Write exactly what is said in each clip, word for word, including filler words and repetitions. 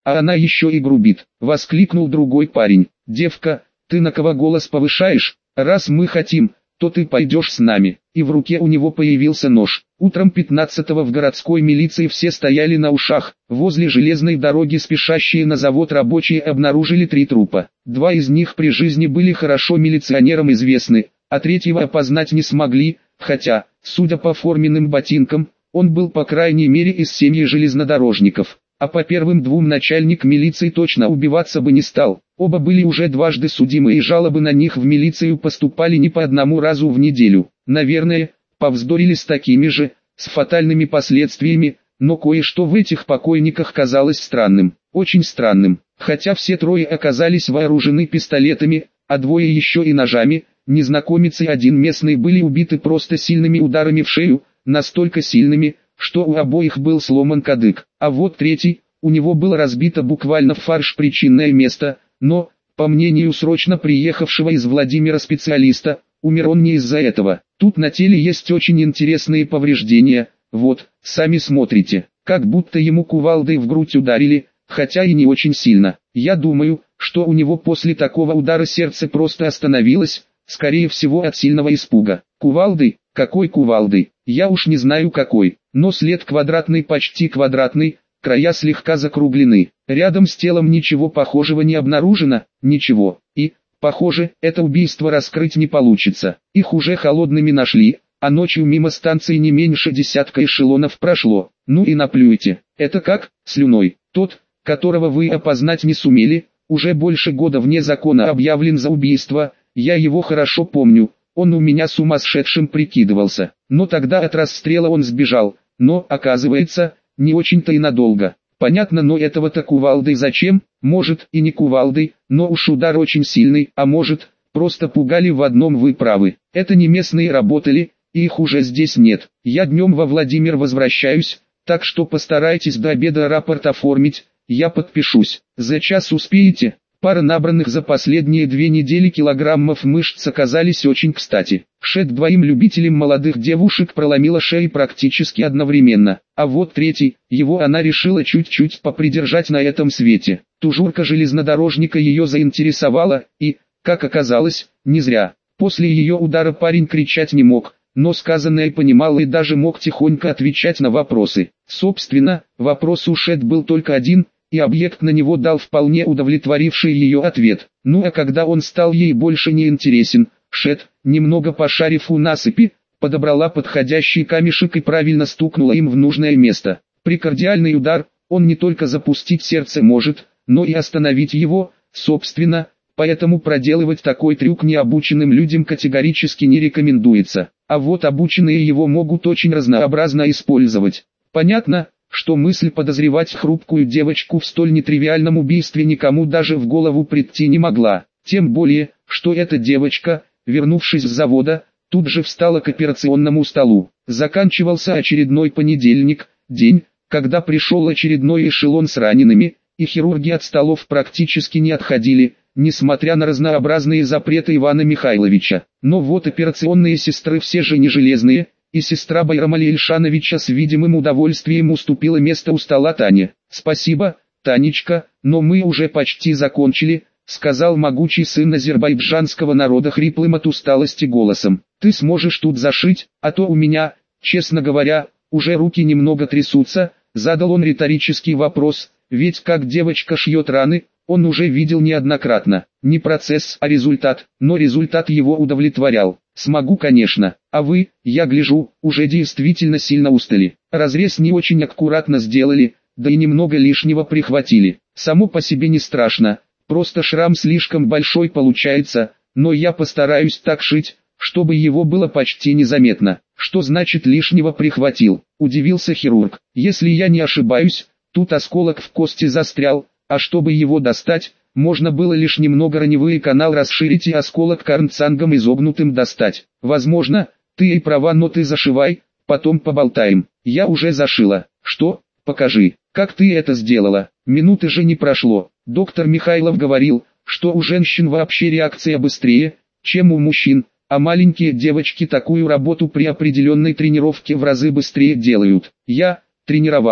а она еще и грубит, воскликнул другой парень. Девка, ты на кого голос повышаешь? Раз мы хотим, то ты пойдешь с нами. И в руке у него появился нож. Утром пятнадцатого в городской милиции все стояли на ушах. Возле железной дороги спешащие на завод рабочие обнаружили три трупа. Два из них при жизни были хорошо милиционерам известны, а третьего опознать не смогли, хотя, судя по форменным ботинкам, он был по крайней мере из семьи железнодорожников. А по первым двум начальник милиции точно убиваться бы не стал. Оба были уже дважды судимы и жалобы на них в милицию поступали не по одному разу в неделю. Наверное, повздорили с такими же, с фатальными последствиями, но кое-что в этих покойниках казалось странным, очень странным. Хотя все трое оказались вооружены пистолетами, а двое еще и ножами, незнакомец и один местный были убиты просто сильными ударами в шею, настолько сильными, что у обоих был сломан кадык. А вот третий, у него было разбито буквально в фарш причинное место, но, по мнению срочно приехавшего из Владимира специалиста, умер он не из-за этого. Тут на теле есть очень интересные повреждения, вот, сами смотрите, как будто ему кувалдой в грудь ударили, хотя и не очень сильно. Я думаю, что у него после такого удара сердце просто остановилось, скорее всего от сильного испуга. Кувалдой? Какой кувалдой? Я уж не знаю какой, но след квадратный, почти квадратный, края слегка закруглены. Рядом с телом ничего похожего не обнаружено, ничего. И, похоже, это убийство раскрыть не получится. Их уже холодными нашли, а ночью мимо станции не меньше десятка эшелонов прошло. Ну и наплюйте. Это как? Слюной. Тот, которого вы опознать не сумели, уже больше года вне закона объявлен за убийство. Я его хорошо помню. Он у меня сумасшедшим прикидывался, но тогда от расстрела он сбежал, но, оказывается, не очень-то и надолго. Понятно, но этого-то кувалдой зачем? Может и не кувалдой, но уж удар очень сильный, а может, просто пугали в одном, вы правы. Это не местные работали, и их уже здесь нет. Я днем во Владимир возвращаюсь, так что постарайтесь до обеда рапорт оформить, я подпишусь. За час успеете? Пара набранных за последние две недели килограммов мышц оказались очень кстати. Шет двоим любителям молодых девушек проломила шеи практически одновременно, а вот третий, его она решила чуть-чуть попридержать на этом свете. Тужурка железнодорожника ее заинтересовала, и, как оказалось, не зря. После ее удара парень кричать не мог, но сказанное понимал и даже мог тихонько отвечать на вопросы. Собственно, вопрос у Шет был только один, и объект на него дал вполне удовлетворивший ее ответ. Ну а когда он стал ей больше не интересен, Шет, немного пошарив у насыпи, подобрала подходящий камешек и правильно стукнула им в нужное место. Прикардиальный удар, он не только запустить сердце может, но и остановить его, собственно, поэтому проделывать такой трюк необученным людям категорически не рекомендуется. А вот обученные его могут очень разнообразно использовать. Понятно, что мысль подозревать хрупкую девочку в столь нетривиальном убийстве никому даже в голову прийти не могла. Тем более, что эта девочка, вернувшись с завода, тут же встала к операционному столу. Заканчивался очередной понедельник, день, когда пришел очередной эшелон с ранеными, и хирурги от столов практически не отходили, несмотря на разнообразные запреты Ивана Михайловича. Но вот операционные сестры все же не железные, и сестра Байрамали Ильшановича с видимым удовольствием уступила место у стола Тане. «Спасибо, Танечка, но мы уже почти закончили», — сказал могучий сын азербайджанского народа хриплым от усталости голосом. «Ты сможешь тут зашить, а то у меня, честно говоря, уже руки немного трясутся», — задал он риторический вопрос, ведь как девочка шьет раны, он уже видел неоднократно. Не процесс, а результат, но результат его удовлетворял. «Смогу, конечно, а вы, я гляжу, уже действительно сильно устали. Разрез не очень аккуратно сделали, да и немного лишнего прихватили. Само по себе не страшно, просто шрам слишком большой получается, но я постараюсь так шить, чтобы его было почти незаметно». «Что значит лишнего прихватил?» – удивился хирург. «Если я не ошибаюсь, тут осколок в кости застрял, а чтобы его достать, можно было лишь немного раневый канал расширить и осколок карнцангом изогнутым достать. Возможно, ты и права, но ты зашивай, потом поболтаем». «Я уже зашила». «Что? Покажи, как ты это сделала». Минуты же не прошло. Доктор Михайлов говорил, что у женщин вообще реакция быстрее, чем у мужчин, а маленькие девочки такую работу при определенной тренировке в разы быстрее делают. Я тренировалась.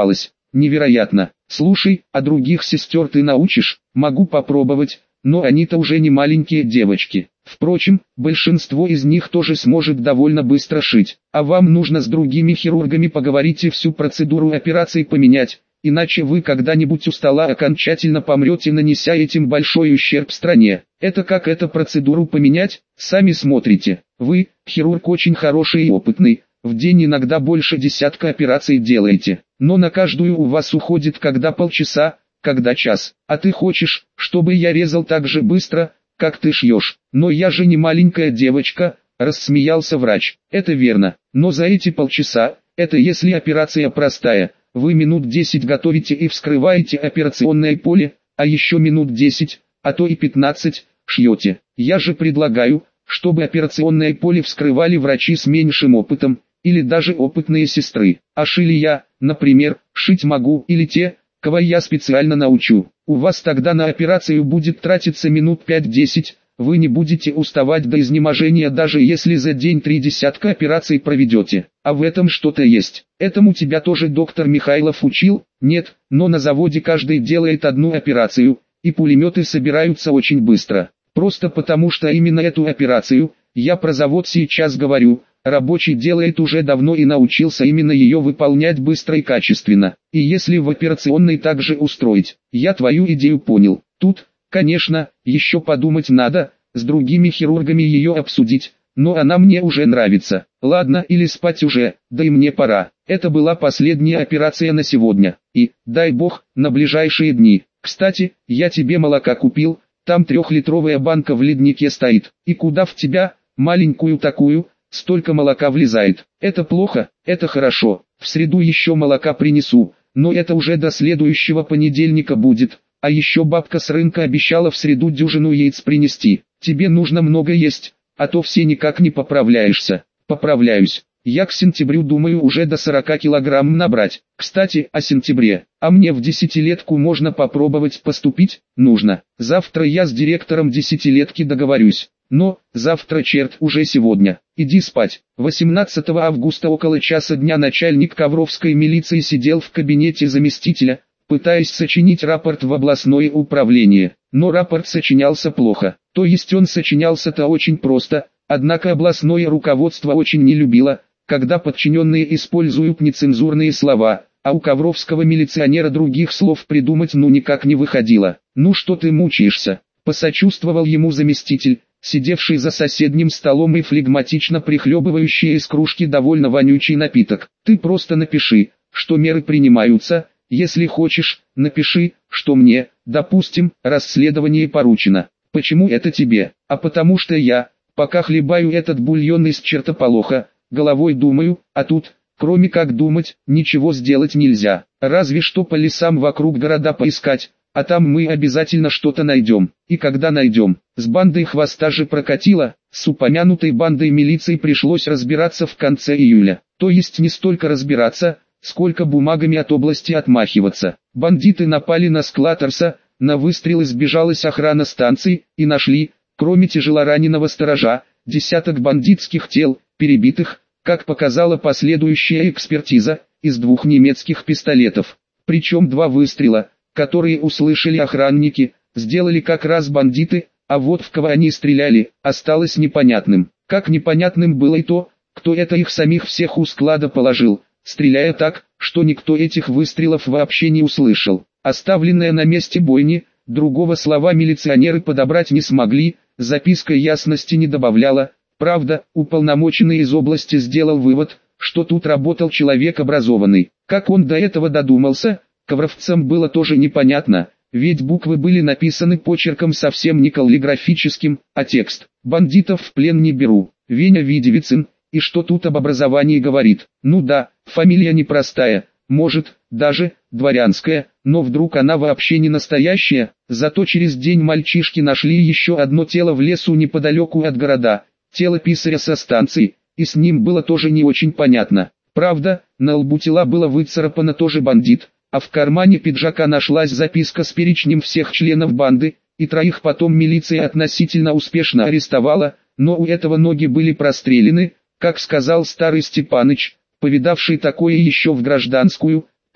невероятно. Слушай, а других сестер ты научишь? Могу попробовать, но они-то уже не маленькие девочки. Впрочем, большинство из них тоже сможет довольно быстро шить. А вам нужно с другими хирургами поговорить и всю процедуру операции поменять, иначе вы когда-нибудь у стола окончательно помрете, нанеся этим большой ущерб стране. Это как эту процедуру поменять, сами смотрите. Вы, хирург очень хороший и опытный, в день иногда больше десятка операций делаете, но на каждую у вас уходит когда полчаса, когда час. А ты хочешь, чтобы я резал так же быстро, как ты шьешь? Но я же не маленькая девочка, рассмеялся врач. Это верно, но за эти полчаса, это если операция простая, вы минут десять готовите и вскрываете операционное поле, а еще минут десять, а то и пятнадцать, шьете. Я же предлагаю, чтобы операционное поле вскрывали врачи с меньшим опытом, или даже опытные сестры. А шили я, например, шить могу, или те, кого я специально научу. У вас тогда на операцию будет тратиться минут пять-десять, вы не будете уставать до изнеможения, даже если за день три десятка операций проведете. А в этом что-то есть. Этому тебя тоже доктор Михайлов учил? Нет, но на заводе каждый делает одну операцию, и пулеметы собираются очень быстро. Просто потому что именно эту операцию, я про завод сейчас говорю, рабочий делает уже давно и научился именно ее выполнять быстро и качественно. И если в операционной также устроить, я твою идею понял. Тут, конечно, еще подумать надо, с другими хирургами ее обсудить, но она мне уже нравится. Ладно, или спать уже, да и мне пора. Это была последняя операция на сегодня, и, дай бог, на ближайшие дни. Кстати, я тебе молока купил, там трехлитровая банка в леднике стоит. И куда в тебя, маленькую такую, столько молока влезает? Это плохо, это хорошо. В среду еще молока принесу, но это уже до следующего понедельника будет. А еще бабка с рынка обещала в среду дюжину яиц принести. Тебе нужно много есть, а то все никак не поправляешься. Поправляюсь. Я к сентябрю думаю уже до сорока килограмм набрать. Кстати, о сентябре. А мне в десятилетку можно попробовать поступить? Нужно. Завтра я с директором десятилетки договорюсь. Но, завтра черт уже сегодня. Иди спать. восемнадцатого августа около часа дня начальник Ковровской милиции сидел в кабинете заместителя, пытаясь сочинить рапорт в областное управление. Но рапорт сочинялся плохо. То есть он сочинялся-то очень просто, однако областное руководство очень не любило, когда подчиненные используют нецензурные слова, а у ковровского милиционера других слов придумать ну никак не выходило. «Ну что ты мучаешься?» – посочувствовал ему заместитель, сидевший за соседним столом и флегматично прихлебывающий из кружки довольно вонючий напиток. «Ты просто напиши, что меры принимаются, если хочешь, напиши, что мне, допустим, расследование поручено. Почему это тебе? А потому что я, пока хлебаю этот бульон из чертополоха, головой думаю, а тут, кроме как думать, ничего сделать нельзя. Разве что по лесам вокруг города поискать, а там мы обязательно что-то найдем. И когда найдем, с бандой хвоста же прокатило, с упомянутой бандой милиции пришлось разбираться в конце июля. То есть не столько разбираться, сколько бумагами от области отмахиваться. Бандиты напали на склад Арса, на выстрелы сбежалась охрана станции, и нашли, кроме тяжелораненого сторожа, десяток бандитских тел, перебитых, как показала последующая экспертиза, из двух немецких пистолетов. Причем два выстрела, которые услышали охранники, сделали как раз бандиты, а вот в кого они стреляли, осталось непонятным. Как непонятным было и то, кто это их самих всех у склада положил, стреляя так, что никто этих выстрелов вообще не услышал. Оставленная на месте бойни, другого слова милиционеры подобрать не смогли, записка ясности не добавляла. Правда, уполномоченный из области сделал вывод, что тут работал человек образованный. Как он до этого додумался, ковровцам было тоже непонятно, ведь буквы были написаны почерком совсем не каллиграфическим, а текст. «Бандитов в плен не беру, Веня Видевицын». И что тут об образовании говорит? Ну да, фамилия непростая, может, даже дворянская, но вдруг она вообще не настоящая. Зато через день мальчишки нашли еще одно тело в лесу неподалеку от города, тело писаря со станции, и с ним было тоже не очень понятно. Правда, на лбу тела было выцарапано тоже бандит, а в кармане пиджака нашлась записка с перечнем всех членов банды, и троих потом милиция относительно успешно арестовала, но у этого ноги были прострелены. Как сказал старый Степаныч, повидавший такое еще в гражданскую,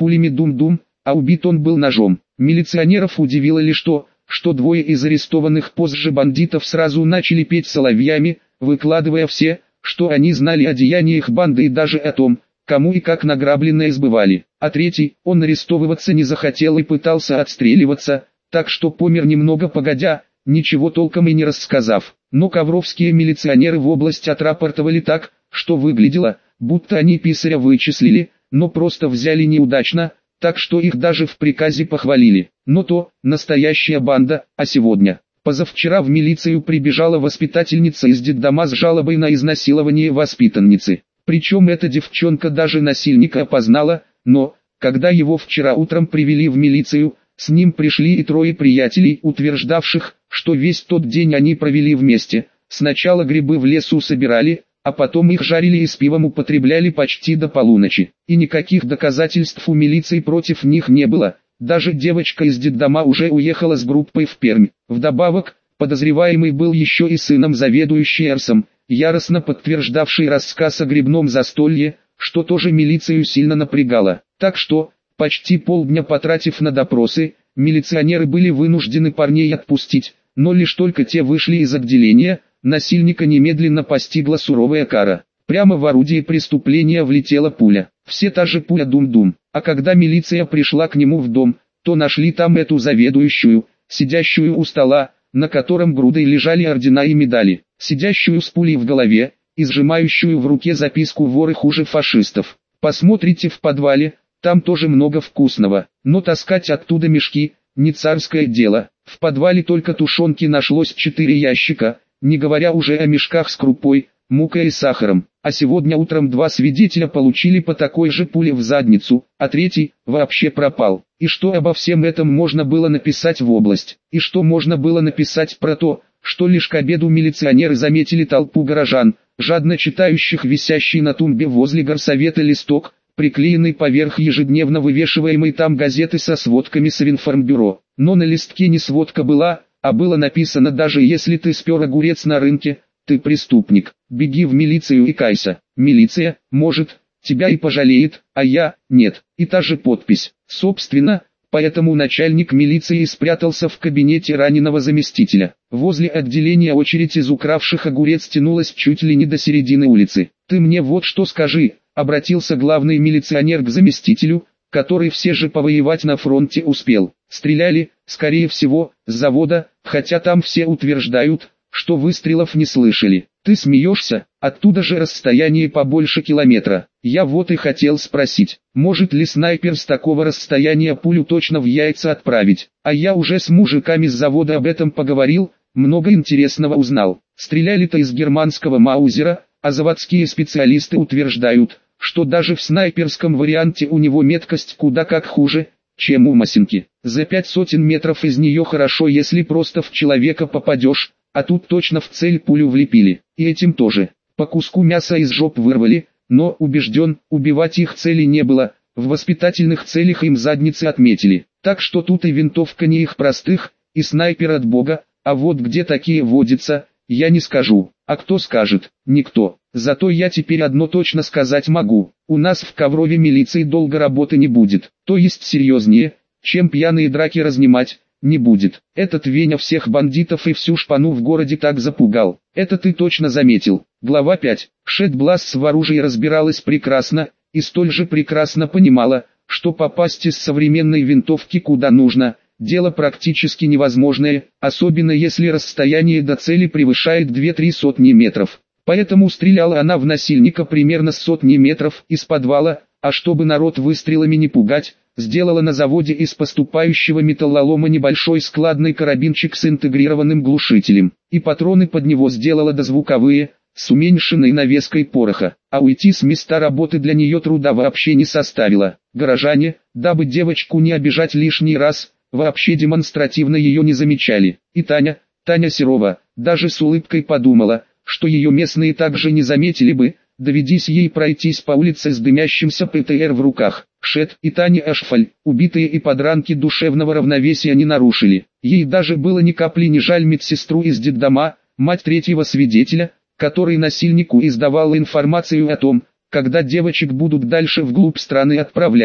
пулями дум-дум, а убит он был ножом. Милиционеров удивило лишь то, что двое из арестованных позже бандитов сразу начали петь соловьями, выкладывая все, что они знали о деяниях банды и даже о том, кому и как награбленное сбывали. А третий, он арестовываться не захотел и пытался отстреливаться, так что помер немного погодя, ничего толком и не рассказав. Но ковровские милиционеры в область отрапортовали так, что выглядело, будто они писаря вычислили, но просто взяли неудачно, так что их даже в приказе похвалили. Но то, настоящая банда, а сегодня. Позавчера в милицию прибежала воспитательница из детдома с жалобой на изнасилование воспитанницы. Причем эта девчонка даже насильника опознала, но, когда его вчера утром привели в милицию, с ним пришли и трое приятелей, утверждавших, что весь тот день они провели вместе. Сначала грибы в лесу собирали, а потом их жарили и с пивом употребляли почти до полуночи. И никаких доказательств у милиции против них не было. Даже девочка из детдома уже уехала с группой в Пермь. Вдобавок, подозреваемый был еще и сыном заведующей Эрсом, яростно подтверждавший рассказ о грибном застолье, что тоже милицию сильно напрягало. Так что, почти полдня потратив на допросы, милиционеры были вынуждены парней отпустить, но лишь только те вышли из отделения, насильника немедленно постигла суровая кара. Прямо в орудие преступления влетела пуля. Все та же пуля дум-дум. А когда милиция пришла к нему в дом, то нашли там эту заведующую, сидящую у стола, на котором грудой лежали ордена и медали, сидящую с пулей в голове и сжимающую в руке записку «Воры хуже фашистов». Посмотрите в подвале, там тоже много вкусного, но таскать оттуда мешки – не царское дело. В подвале только тушенки нашлось четыре ящика, не говоря уже о мешках с крупой, мукой и сахаром. А сегодня утром два свидетеля получили по такой же пуле в задницу, а третий вообще пропал. И что обо всем этом можно было написать в область? И что можно было написать про то, что лишь к обеду милиционеры заметили толпу горожан, жадно читающих висящий на тумбе возле горсовета листок, приклеенный поверх ежедневно вывешиваемой там газеты со сводками Совинформбюро. Но на листке не сводка была, а было написано: даже если ты спер огурец на рынке, ты преступник, беги в милицию и кайся. Милиция, может, тебя и пожалеет, а я – нет. И та же подпись. Собственно, поэтому начальник милиции спрятался в кабинете раненого заместителя. Возле отделения очередь из укравших огурец тянулась чуть ли не до середины улицы. «Ты мне вот что скажи», – обратился главный милиционер к заместителю, который все же повоевать на фронте успел. «Стреляли, скорее всего, с завода, хотя там все утверждают, что выстрелов не слышали. Ты смеешься? Оттуда же расстояние побольше километра. Я вот и хотел спросить, может ли снайпер с такого расстояния пулю точно в яйца отправить? А я уже с мужиками с завода об этом поговорил, много интересного узнал. Стреляли-то из германского маузера, а заводские специалисты утверждают, что даже в снайперском варианте у него меткость куда как хуже, чем у Масенки. За пять сотен метров из нее хорошо, если просто в человека попадешь, а тут точно в цель пулю влепили. И этим тоже. По куску мяса из жоп вырвали, но, убежден, убивать их цели не было, в воспитательных целях им задницы отметили. Так что тут и винтовка не их простых, и снайпер от бога, а вот где такие водятся, я не скажу. А кто скажет? Никто. Зато я теперь одно точно сказать могу. У нас в Коврове милиции долго работы не будет. То есть серьезнее, чем пьяные драки разнимать, не будет. Этот Веня всех бандитов и всю шпану в городе так запугал. Это ты точно заметил. Глава пять. Шет Бласс в оружии разбиралась прекрасно, и столь же прекрасно понимала, что попасть из современной винтовки куда нужно, дело практически невозможное, особенно если расстояние до цели превышает две-три сотни метров. Поэтому стреляла она в насильника примерно с сотни метров из подвала, а чтобы народ выстрелами не пугать, сделала на заводе из поступающего металлолома небольшой складный карабинчик с интегрированным глушителем, и патроны под него сделала дозвуковые, с уменьшенной навеской пороха, а уйти с места работы для нее труда вообще не составило. Горожане, дабы девочку не обижать лишний раз, вообще демонстративно ее не замечали. И Таня, Таня Серова, даже с улыбкой подумала, что ее местные также не заметили бы, доведись ей пройтись по улице с дымящимся ПТР в руках. Шет и Таня Ашфаль, убитые и подранки, душевного равновесия не нарушили. Ей даже было ни капли не жаль медсестру из детдома, мать третьего свидетеля, который насильнику издавал информацию о том, когда девочек будут дальше вглубь страны отправлять.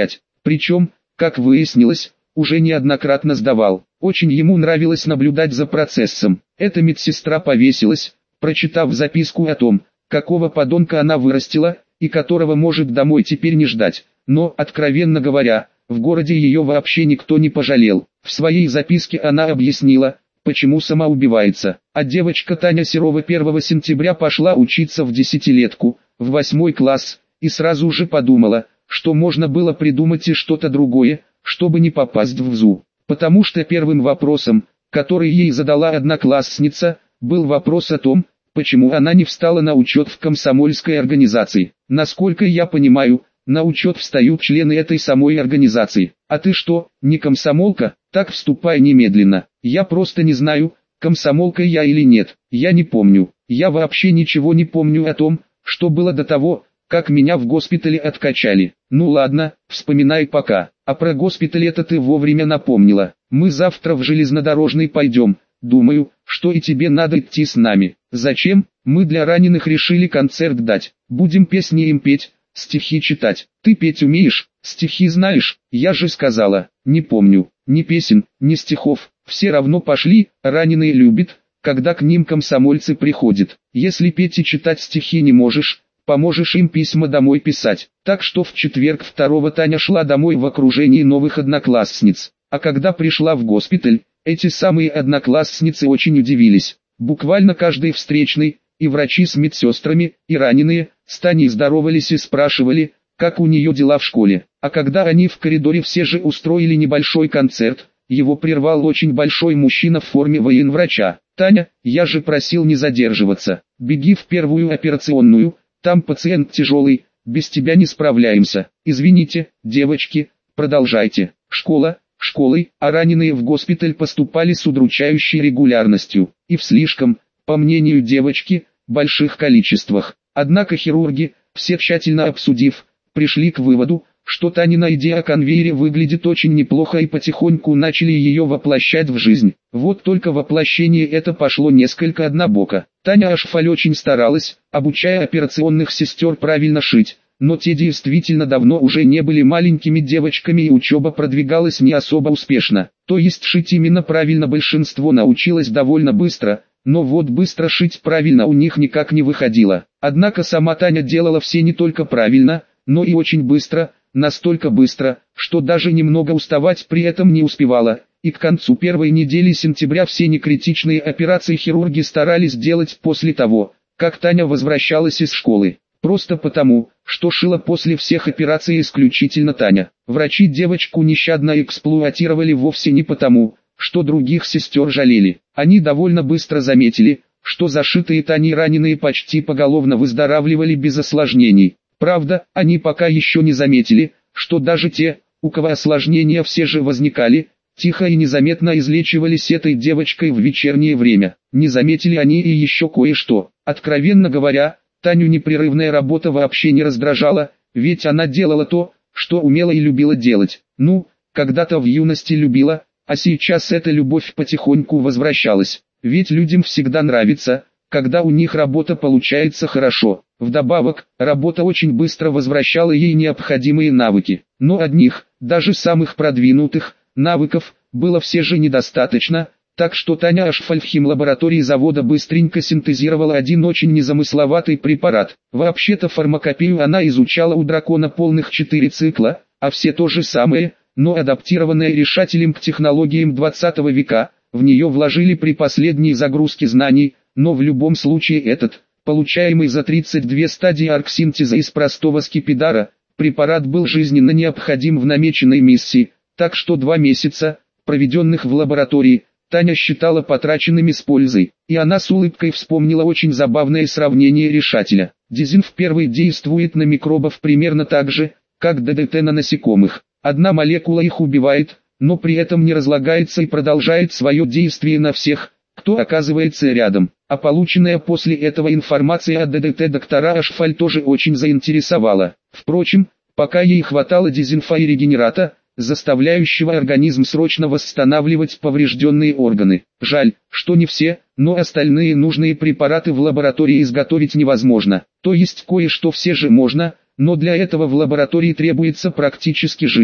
Причем, как выяснилось, уже неоднократно сдавал. Очень ему нравилось наблюдать за процессом. Эта медсестра повесилась, прочитав записку о том, какого подонка она вырастила, и которого может домой теперь не ждать. Но, откровенно говоря, в городе ее вообще никто не пожалел. В своей записке она объяснила, почему сама убивается. А девочка Таня Серова первого сентября пошла учиться в десятилетку, в восьмой класс, и сразу же подумала, что можно было придумать и что-то другое, чтобы не попасть в ЗУ. Потому что первым вопросом, который ей задала одноклассница, был вопрос о том, почему она не встала на учет в комсомольской организации. Насколько я понимаю, на учет встают члены этой самой организации. А ты что, не комсомолка? Так вступай немедленно. Я просто не знаю, комсомолка я или нет. Я не помню. Я вообще ничего не помню о том, что было до того, как меня в госпитале откачали. Ну ладно, вспоминай пока. А про госпиталь это ты вовремя напомнила. Мы завтра в железнодорожный пойдем. Думаю, что и тебе надо идти с нами. Зачем? Мы для раненых решили концерт дать. Будем песни им петь, стихи читать. Ты петь умеешь? Стихи знаешь? Я же сказала, не помню. Ни песен, ни стихов. Все равно пошли, раненые любят, когда к ним комсомольцы приходят. Если петь и читать стихи не можешь, поможешь им письма домой писать. Так что в четверг второго Таня шла домой в окружении новых одноклассниц. А когда пришла в госпиталь, эти самые одноклассницы очень удивились. Буквально каждый встречный, и врачи с медсестрами, и раненые, с Таней здоровались и спрашивали, как у нее дела в школе. А когда они в коридоре все же устроили небольшой концерт, его прервал очень большой мужчина в форме военврача. «Таня, я же просил не задерживаться. Беги в первую операционную, там пациент тяжелый, без тебя не справляемся. Извините, девочки, продолжайте. Школа, школой, а раненые в госпиталь поступали с удручающей регулярностью, и в слишком, по мнению девочки, больших количествах. Однако хирурги, все тщательно обсудив, пришли к выводу, что Танина идея о конвейере выглядит очень неплохо и потихоньку начали ее воплощать в жизнь. Вот только воплощение это пошло несколько однобоко. Таня Ашфаль очень старалась, обучая операционных сестер правильно шить, но те действительно давно уже не были маленькими девочками и учеба продвигалась не особо успешно. То есть шить именно правильно большинство научилось довольно быстро, но вот быстро шить правильно у них никак не выходило. Однако сама Таня делала все не только правильно, но и очень быстро, настолько быстро, что даже немного уставать при этом не успевала, и к концу первой недели сентября все некритичные операции хирурги старались делать после того, как Таня возвращалась из школы. Просто потому, что шила после всех операций исключительно Таня. Врачи девочку нещадно эксплуатировали вовсе не потому, что других сестер жалели. Они довольно быстро заметили, что зашитые Таней раненые почти поголовно выздоравливали без осложнений. Правда, они пока еще не заметили, что даже те, у кого осложнения все же возникали, тихо и незаметно излечивались этой девочкой в вечернее время. Не заметили они и еще кое-что. Откровенно говоря, Таню непрерывная работа вообще не раздражала, ведь она делала то, что умела и любила делать. Ну, когда-то в юности любила, а сейчас эта любовь потихоньку возвращалась. Ведь людям всегда нравится, когда у них работа получается хорошо. Вдобавок, работа очень быстро возвращала ей необходимые навыки. Но одних, даже самых продвинутых, навыков, было все же недостаточно, так что Таня Ашфаль в химлаборатории завода быстренько синтезировала один очень незамысловатый препарат. Вообще-то фармакопею она изучала у дракона полных четыре цикла, а все то же самое, но адаптированное решателем к технологиям двадцатого века, в нее вложили при последней загрузке знаний, но в любом случае этот, получаемый за тридцать две стадии арксинтеза из простого скипидара, препарат был жизненно необходим в намеченной миссии, так что два месяца, проведенных в лаборатории, Таня считала потраченными с пользой, и она с улыбкой вспомнила очень забавное сравнение решателя. Дизин в первый действует на микробов примерно так же, как ДДТ на насекомых. Одна молекула их убивает, но при этом не разлагается и продолжает свое действие на всех, кто оказывается рядом. А полученная после этого информация о ДДТ доктора Ашфаль тоже очень заинтересовала. Впрочем, пока ей хватало дезинфа и регенерата, заставляющего организм срочно восстанавливать поврежденные органы. Жаль, что не все, но остальные нужные препараты в лаборатории изготовить невозможно. То есть кое-что все же можно, но для этого в лаборатории требуется практически жить,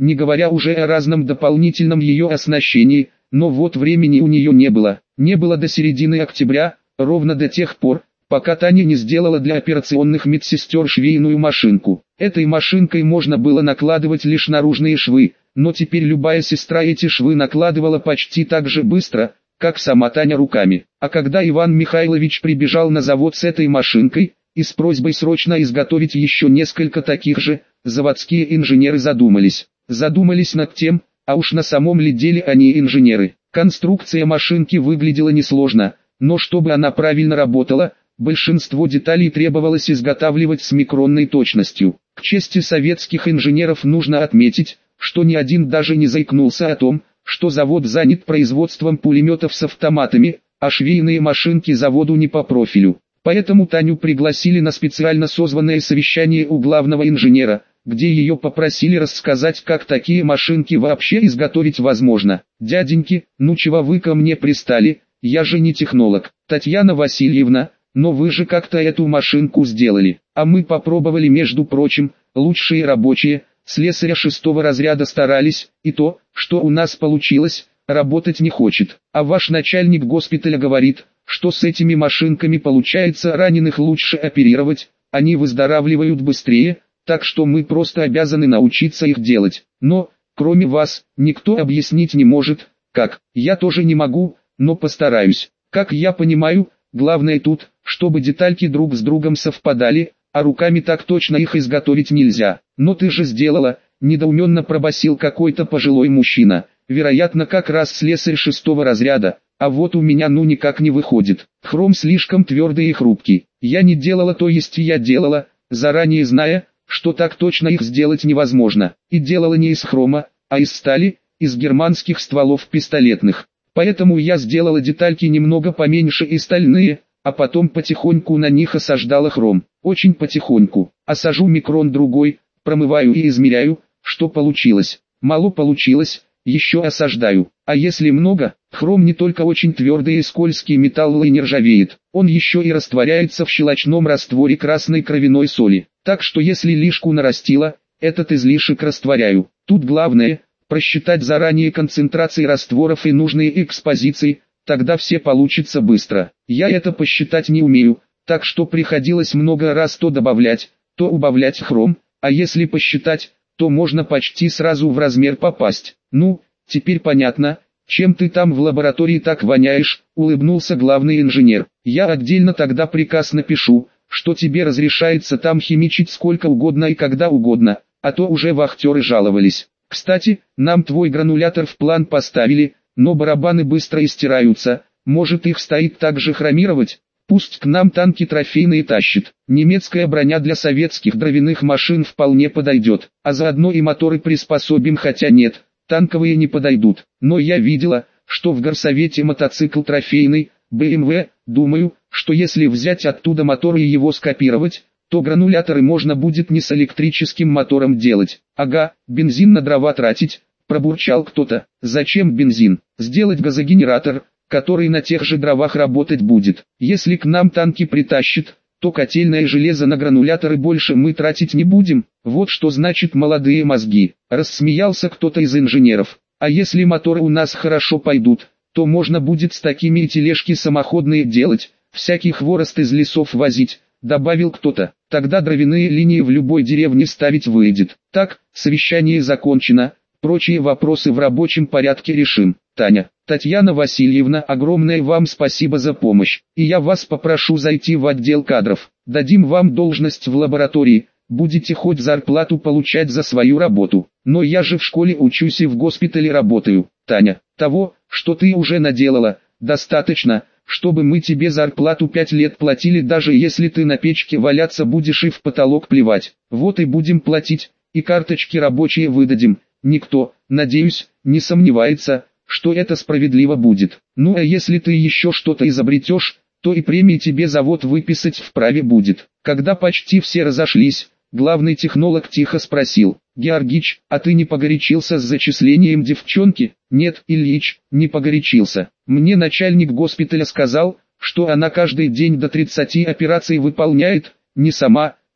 не говоря уже о разном дополнительном ее оснащении, но вот времени у нее не было. Не было до середины октября, ровно до тех пор, пока Таня не сделала для операционных медсестер швейную машинку. Этой машинкой можно было накладывать лишь наружные швы, но теперь любая сестра эти швы накладывала почти так же быстро, как сама Таня руками. А когда Иван Михайлович прибежал на завод с этой машинкой, и с просьбой срочно изготовить еще несколько таких же, заводские инженеры задумались. Задумались над тем, а уж на самом ли деле они инженеры. Конструкция машинки выглядела несложно, но чтобы она правильно работала, большинство деталей требовалось изготавливать с микронной точностью. К чести советских инженеров нужно отметить, что ни один даже не заикнулся о том, что завод занят производством пулеметов с автоматами, а швейные машинки заводу не по профилю. Поэтому Таню пригласили на специально созванное совещание у главного инженера, где ее попросили рассказать, как такие машинки вообще изготовить возможно. «Дяденьки, ну чего вы ко мне пристали, я же не технолог, Татьяна Васильевна, но вы же как-то эту машинку сделали, а мы попробовали, между прочим, лучшие рабочие, слесаря шестого разряда старались, и то, что у нас получилось, работать не хочет, а ваш начальник госпиталя говорит, что с этими машинками получается раненых лучше оперировать, они выздоравливают быстрее, так что мы просто обязаны научиться их делать. Но, кроме вас, никто объяснить не может, как. Я тоже не могу, но постараюсь. Как я понимаю, главное тут, чтобы детальки друг с другом совпадали, а руками так точно их изготовить нельзя. Но ты же сделала, недоуменно пробасил какой-то пожилой мужчина, вероятно как раз слесарь шестого разряда. А вот у меня ну никак не выходит. Хром слишком твердый и хрупкий. Я не делала, то есть я делала, заранее зная, что так точно их сделать невозможно. И делала не из хрома, а из стали, из германских стволов пистолетных. Поэтому я сделала детальки немного поменьше и стальные, а потом потихоньку на них осаждала хром. Очень потихоньку. Осажу микрон другой, промываю и измеряю, что получилось. Мало получилось, еще осаждаю. А если много, хром не только очень твердый и скользкий металл и не ржавеет, он еще и растворяется в щелочном растворе красной кровяной соли. Так что если лишку нарастила, этот излишек растворяю. Тут главное, просчитать заранее концентрации растворов и нужные экспозиции, тогда все получится быстро. Я это посчитать не умею, так что приходилось много раз то добавлять, то убавлять хром, а если посчитать, то можно почти сразу в размер попасть. Ну, теперь понятно, чем ты там в лаборатории так воняешь, улыбнулся главный инженер. Я отдельно тогда приказ напишу, что тебе разрешается там химичить сколько угодно и когда угодно, а то уже вахтеры жаловались. Кстати, нам твой гранулятор в план поставили, но барабаны быстро истираются, может их стоит также хромировать? Пусть к нам танки трофейные тащит. Немецкая броня для советских дровяных машин вполне подойдет, а заодно и моторы приспособим, хотя нет, танковые не подойдут. Но я видела, что в горсовете мотоцикл трофейный, бэ эм вэ, думаю, что если взять оттуда мотор и его скопировать, то грануляторы можно будет не с электрическим мотором делать. Ага, бензин на дрова тратить, пробурчал кто-то. Зачем бензин? Сделать газогенератор, который на тех же дровах работать будет. Если к нам танки притащит, то котельное железо на грануляторы больше мы тратить не будем. Вот что значит молодые мозги. Рассмеялся кто-то из инженеров. А если моторы у нас хорошо пойдут, то можно будет с такими и тележки самоходные делать, всякий хворост из лесов возить, добавил кто-то. Тогда дровяные линии в любой деревне ставить выйдет. Так, совещание закончено, прочие вопросы в рабочем порядке решим. Таня, Татьяна Васильевна, огромное вам спасибо за помощь, и я вас попрошу зайти в отдел кадров, дадим вам должность в лаборатории, будете хоть зарплату получать за свою работу, но я же в школе учусь и в госпитале работаю. Таня, того, что ты уже наделала, достаточно, чтобы мы тебе зарплату пять лет платили, даже если ты на печке валяться будешь и в потолок плевать. Вот и будем платить, и карточки рабочие выдадим. Никто, надеюсь, не сомневается, что это справедливо будет. Ну а если ты еще что-то изобретешь, то и премии тебе завод выписать вправе будет. Когда почти все разошлись, главный технолог тихо спросил: «Георгич, а ты не погорячился с зачислением девчонки?» «Нет, Ильич, не погорячился. Мне начальник госпиталя сказал, что она каждый день до тридцати операций выполняет, не сама,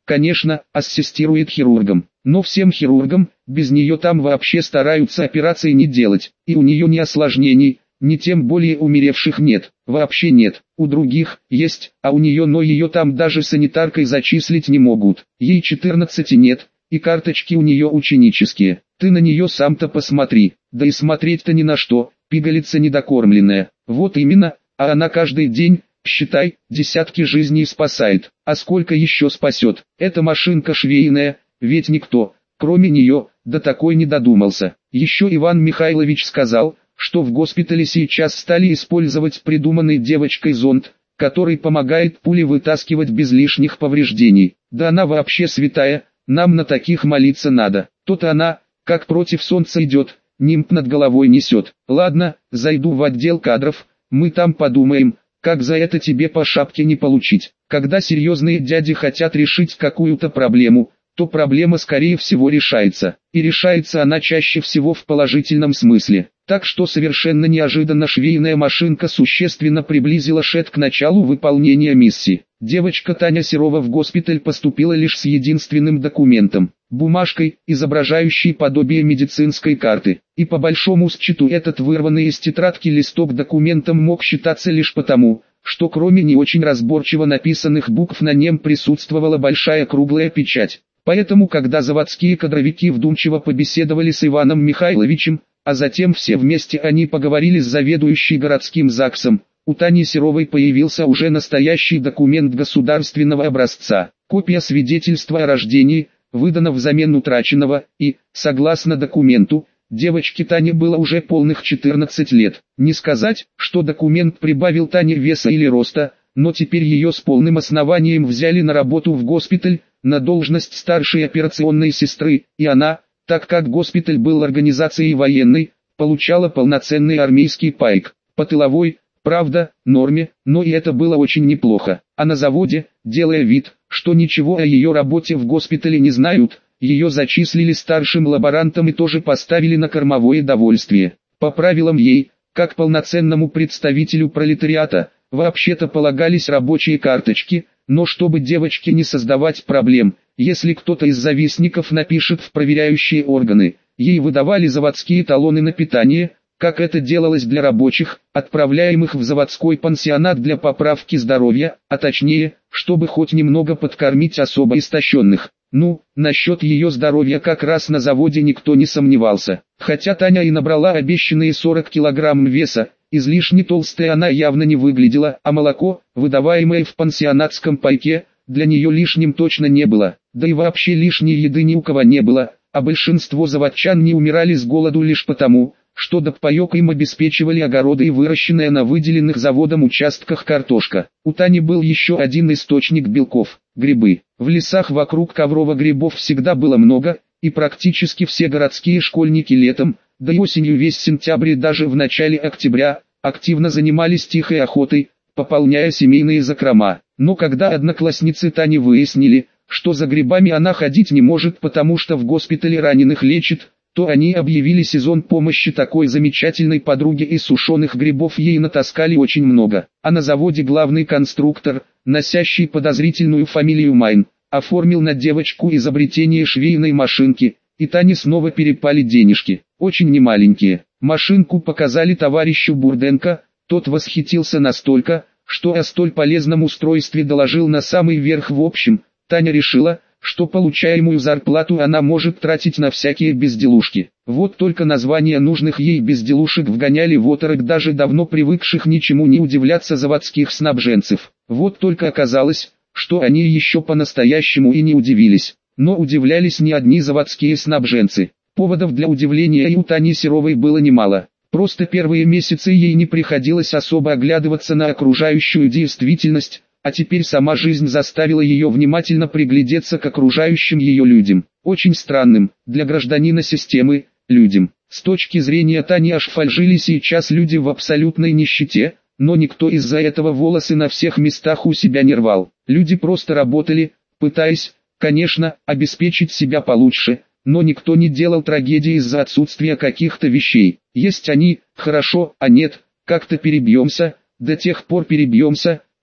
конечно, ассистирует хирургам. Но всем хирургам, без нее там вообще стараются операции не делать, и у нее ни осложнений, ни тем более умеревших нет, вообще нет. У других есть, а у нее, но ее там даже санитаркой зачислить не могут. Ей четырнадцати нет, и карточки у нее ученические. Ты на нее сам-то посмотри, да и смотреть-то ни на что, пигалица недокормленная. Вот именно, а она каждый день, считай, десятки жизней спасает. А сколько еще спасет? Эта машинка швейная, ведь никто, кроме нее, до такой не додумался. Еще Иван Михайлович сказал, что в госпитале сейчас стали использовать придуманный девочкой зонд, который помогает пули вытаскивать без лишних повреждений. Да она вообще святая, нам на таких молиться надо. То-то она, как против солнца идет, нимб над головой несет. Ладно, зайду в отдел кадров, мы там подумаем, как за это тебе по шапке не получить. Когда серьезные дяди хотят решить какую-то проблему, то проблема скорее всего решается. И решается она чаще всего в положительном смысле. Так что совершенно неожиданно швейная машинка существенно приблизила Шет к началу выполнения миссии. Девочка Таня Серова в госпиталь поступила лишь с единственным документом – бумажкой, изображающей подобие медицинской карты. И по большому счету этот вырванный из тетрадки листок документом мог считаться лишь потому, что кроме не очень разборчиво написанных букв на нем присутствовала большая круглая печать. Поэтому когда заводские кадровики вдумчиво побеседовали с Иваном Михайловичем, а затем все вместе они поговорили с заведующей городским ЗАГСом, у Тани Серовой появился уже настоящий документ государственного образца, копия свидетельства о рождении, выдана взамен утраченного, и, согласно документу, девочке Тане было уже полных четырнадцать лет. Не сказать, что документ прибавил Тане веса или роста, но теперь ее с полным основанием взяли на работу в госпиталь, на должность старшей операционной сестры, и она, так как госпиталь был организацией военной, получала полноценный армейский пайк, по тыловой, правда, норме, но и это было очень неплохо. А на заводе, делая вид, что ничего о ее работе в госпитале не знают, ее зачислили старшим лаборантом и тоже поставили на кормовое довольствие. По правилам ей, как полноценному представителю пролетариата, вообще-то полагались рабочие карточки, но чтобы девочке не создавать проблем, если кто-то из завистников напишет в проверяющие органы, ей выдавали заводские талоны на питание, как это делалось для рабочих, отправляемых в заводской пансионат для поправки здоровья, а точнее, чтобы хоть немного подкормить особо истощенных. Ну, насчет ее здоровья как раз на заводе никто не сомневался. Хотя Таня и набрала обещанные сорок килограмм веса, излишне толстой она явно не выглядела, а молоко, выдаваемое в пансионатском пайке, для нее лишним точно не было. Да и вообще лишней еды ни у кого не было, а большинство заводчан не умирали с голоду лишь потому, что до паёк им обеспечивали огороды и выращенная на выделенных заводом участках картошка. У Тани был еще один источник белков – грибы. В лесах вокруг коврово-грибов всегда было много, и практически все городские школьники летом, да и осенью весь сентябрь и даже в начале октября, активно занимались тихой охотой, пополняя семейные закрома. Но когда одноклассницы Тани выяснили, что за грибами она ходить не может, потому что в госпитале раненых лечит, то они объявили сезон помощи такой замечательной подруге, и сушеных грибов ей натаскали очень много. А на заводе главный конструктор, носящий подозрительную фамилию Майн, оформил на девочку изобретение швейной машинки, и Тане снова перепали денежки, очень немаленькие. Машинку показали товарищу Бурденко, тот восхитился настолько, что о столь полезном устройстве доложил на самый верх. В общем, Таня решила, что получаемую зарплату она может тратить на всякие безделушки. Вот только названия нужных ей безделушек вгоняли в оторопь даже давно привыкших ничему не удивляться заводских снабженцев. Вот только оказалось, что они еще по-настоящему и не удивились. Но удивлялись не одни заводские снабженцы. Поводов для удивления и у Тани Серовой было немало. Просто первые месяцы ей не приходилось особо оглядываться на окружающую действительность, а теперь сама жизнь заставила ее внимательно приглядеться к окружающим ее людям. Очень странным, для гражданина системы, людям. С точки зрения Тани Ашфаль жили сейчас люди в абсолютной нищете, но никто из-за этого волосы на всех местах у себя не рвал. Люди просто работали, пытаясь, конечно, обеспечить себя получше, но никто не делал трагедии из-за отсутствия каких-то вещей. Есть они, хорошо, а нет, как-то перебьемся, до тех пор перебьемся,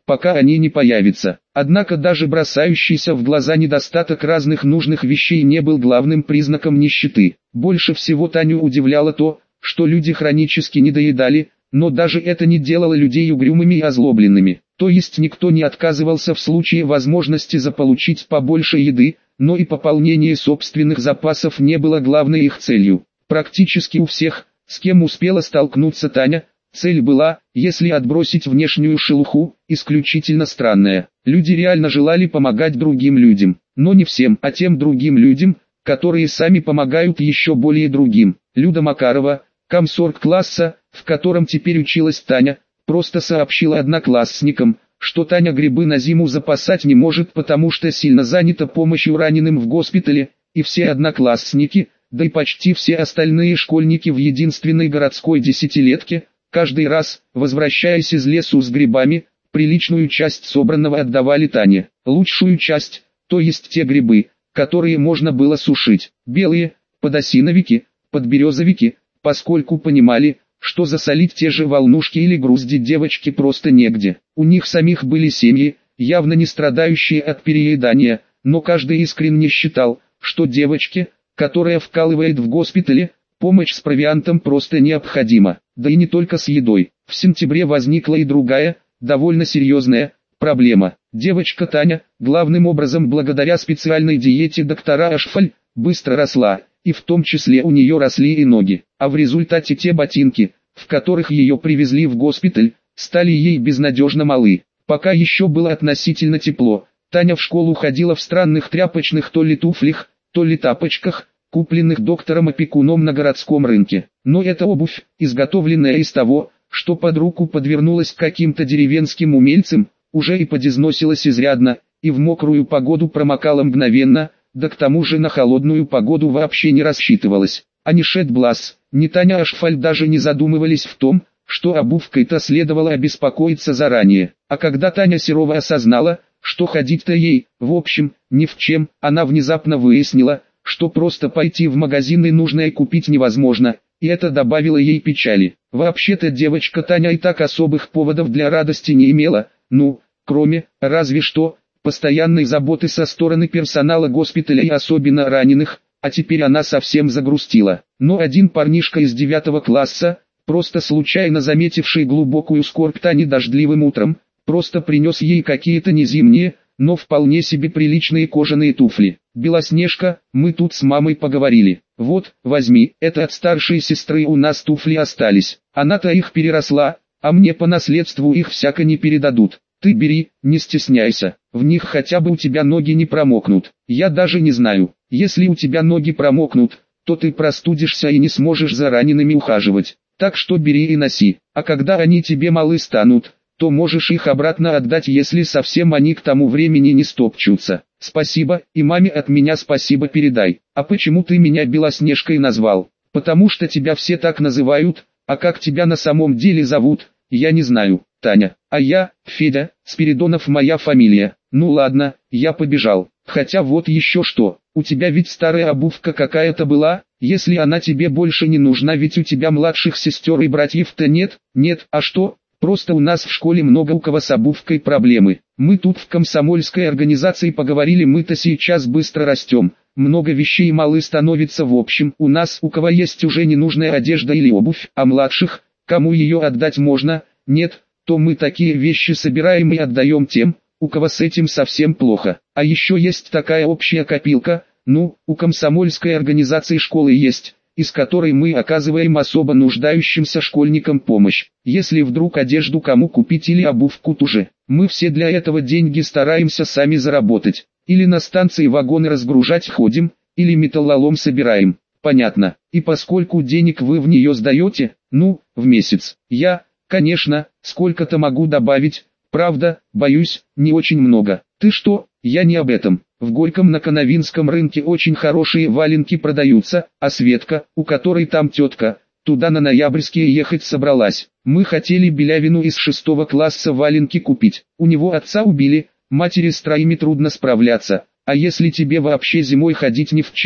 пока они не появятся. Однако даже бросающийся в глаза недостаток разных нужных вещей не был главным признаком нищеты. Больше всего Таню удивляло то, что люди хронически недоедали, но даже это не делало людей угрюмыми и озлобленными. То есть никто не отказывался в случае возможности заполучить побольше еды, но и пополнение собственных запасов не было главной их целью. Практически у всех, с кем успела столкнуться Таня, цель была, если отбросить внешнюю шелуху, исключительно странная. Люди реально желали помогать другим людям, но не всем, а тем другим людям, которые сами помогают еще более другим. Люда Макарова, комсорг класса, в котором теперь училась Таня, просто сообщила одноклассникам, что Таня грибы на зиму запасать не может, потому что сильно занята помощью раненым в госпитале, и все одноклассники, да и почти все остальные школьники в единственной городской десятилетке, каждый раз, возвращаясь из лесу с грибами, приличную часть собранного отдавали Тане. Лучшую часть, то есть те грибы, которые можно было сушить, белые, подосиновики, подберезовики, поскольку понимали, что засолить те же волнушки или груздить девочки просто негде. У них самих были семьи, явно не страдающие от переедания, но каждый искренне считал, что девочке, которая вкалывает в госпитале, помощь с провиантом просто необходима. Да и не только с едой. В сентябре возникла и другая, довольно серьезная, проблема. Девочка Таня, главным образом благодаря специальной диете доктора Ашфаль, быстро росла, и в том числе у нее росли и ноги. А в результате те ботинки, в которых ее привезли в госпиталь, стали ей безнадежно малы. Пока еще было относительно тепло, Таня в школу ходила в странных тряпочных то ли туфлях, то ли тапочках, купленных доктором-опекуном на городском рынке. Но эта обувь, изготовленная из того, что под руку подвернулась каким-то деревенским умельцем, уже и подизносилась изрядно, и в мокрую погоду промокала мгновенно, да к тому же на холодную погоду вообще не рассчитывалась. А ни Шет Блас, ни Таня Ашфаль даже не задумывались в том, что обувкой-то следовало обеспокоиться заранее. А когда Таня Серова осознала, что ходить-то ей, в общем, ни в чем, она внезапно выяснила, что просто пойти в магазин и нужное купить невозможно, и это добавило ей печали. Вообще-то девочка Таня и так особых поводов для радости не имела, ну, кроме, разве что, постоянной заботы со стороны персонала госпиталя и особенно раненых, а теперь она совсем загрустила. Но один парнишка из девятого класса, просто случайно заметивший глубокую скорбь Тани дождливым утром, просто принес ей какие-то не зимние, но вполне себе приличные кожаные туфли. «Белоснежка, мы тут с мамой поговорили. Вот, возьми, это от старшей сестры у нас туфли остались. Она-то их переросла, а мне по наследству их всяко не передадут. Ты бери, не стесняйся, в них хотя бы у тебя ноги не промокнут. Я даже не знаю, если у тебя ноги промокнут, то ты простудишься и не сможешь за ранеными ухаживать. Так что бери и носи, а когда они тебе малы станут, то можешь их обратно отдать, если совсем они к тому времени не стопчутся. Спасибо, и маме от меня спасибо передай. А почему ты меня Белоснежкой назвал? Потому что тебя все так называют, а как тебя на самом деле зовут, я не знаю, Таня. А я, Федя, Спиридонов моя фамилия. Ну ладно, я побежал. Хотя вот еще что, у тебя ведь старая обувка какая-то была, если она тебе больше не нужна, ведь у тебя младших сестер и братьев-то нет? Нет, а что? Просто у нас в школе много у кого с обувкой проблемы. Мы тут в комсомольской организации поговорили, мы-то сейчас быстро растем. Много вещей малы становится, в общем. У нас у кого есть уже ненужная одежда или обувь, а младших, кому ее отдать можно, нет, то мы такие вещи собираем и отдаем тем, у кого с этим совсем плохо. А еще есть такая общая копилка, ну, у комсомольской организации школы есть, из которой мы оказываем особо нуждающимся школьникам помощь. Если вдруг одежду кому купить или обувку ту же, мы все для этого деньги стараемся сами заработать. Или на станции вагоны разгружать ходим, или металлолом собираем. Понятно. И поскольку денег вы в нее сдаете, ну, в месяц, я, конечно, сколько-то могу добавить, правда, боюсь, не очень много. Ты что, я не об этом. В Горьком на Коновинском рынке очень хорошие валенки продаются, а Светка, у которой там тетка, туда на ноябрьские ехать собралась. Мы хотели Белявину из шестого класса валенки купить. У него отца убили, матери с троими трудно справляться, а если тебе вообще зимой ходить ни в чем,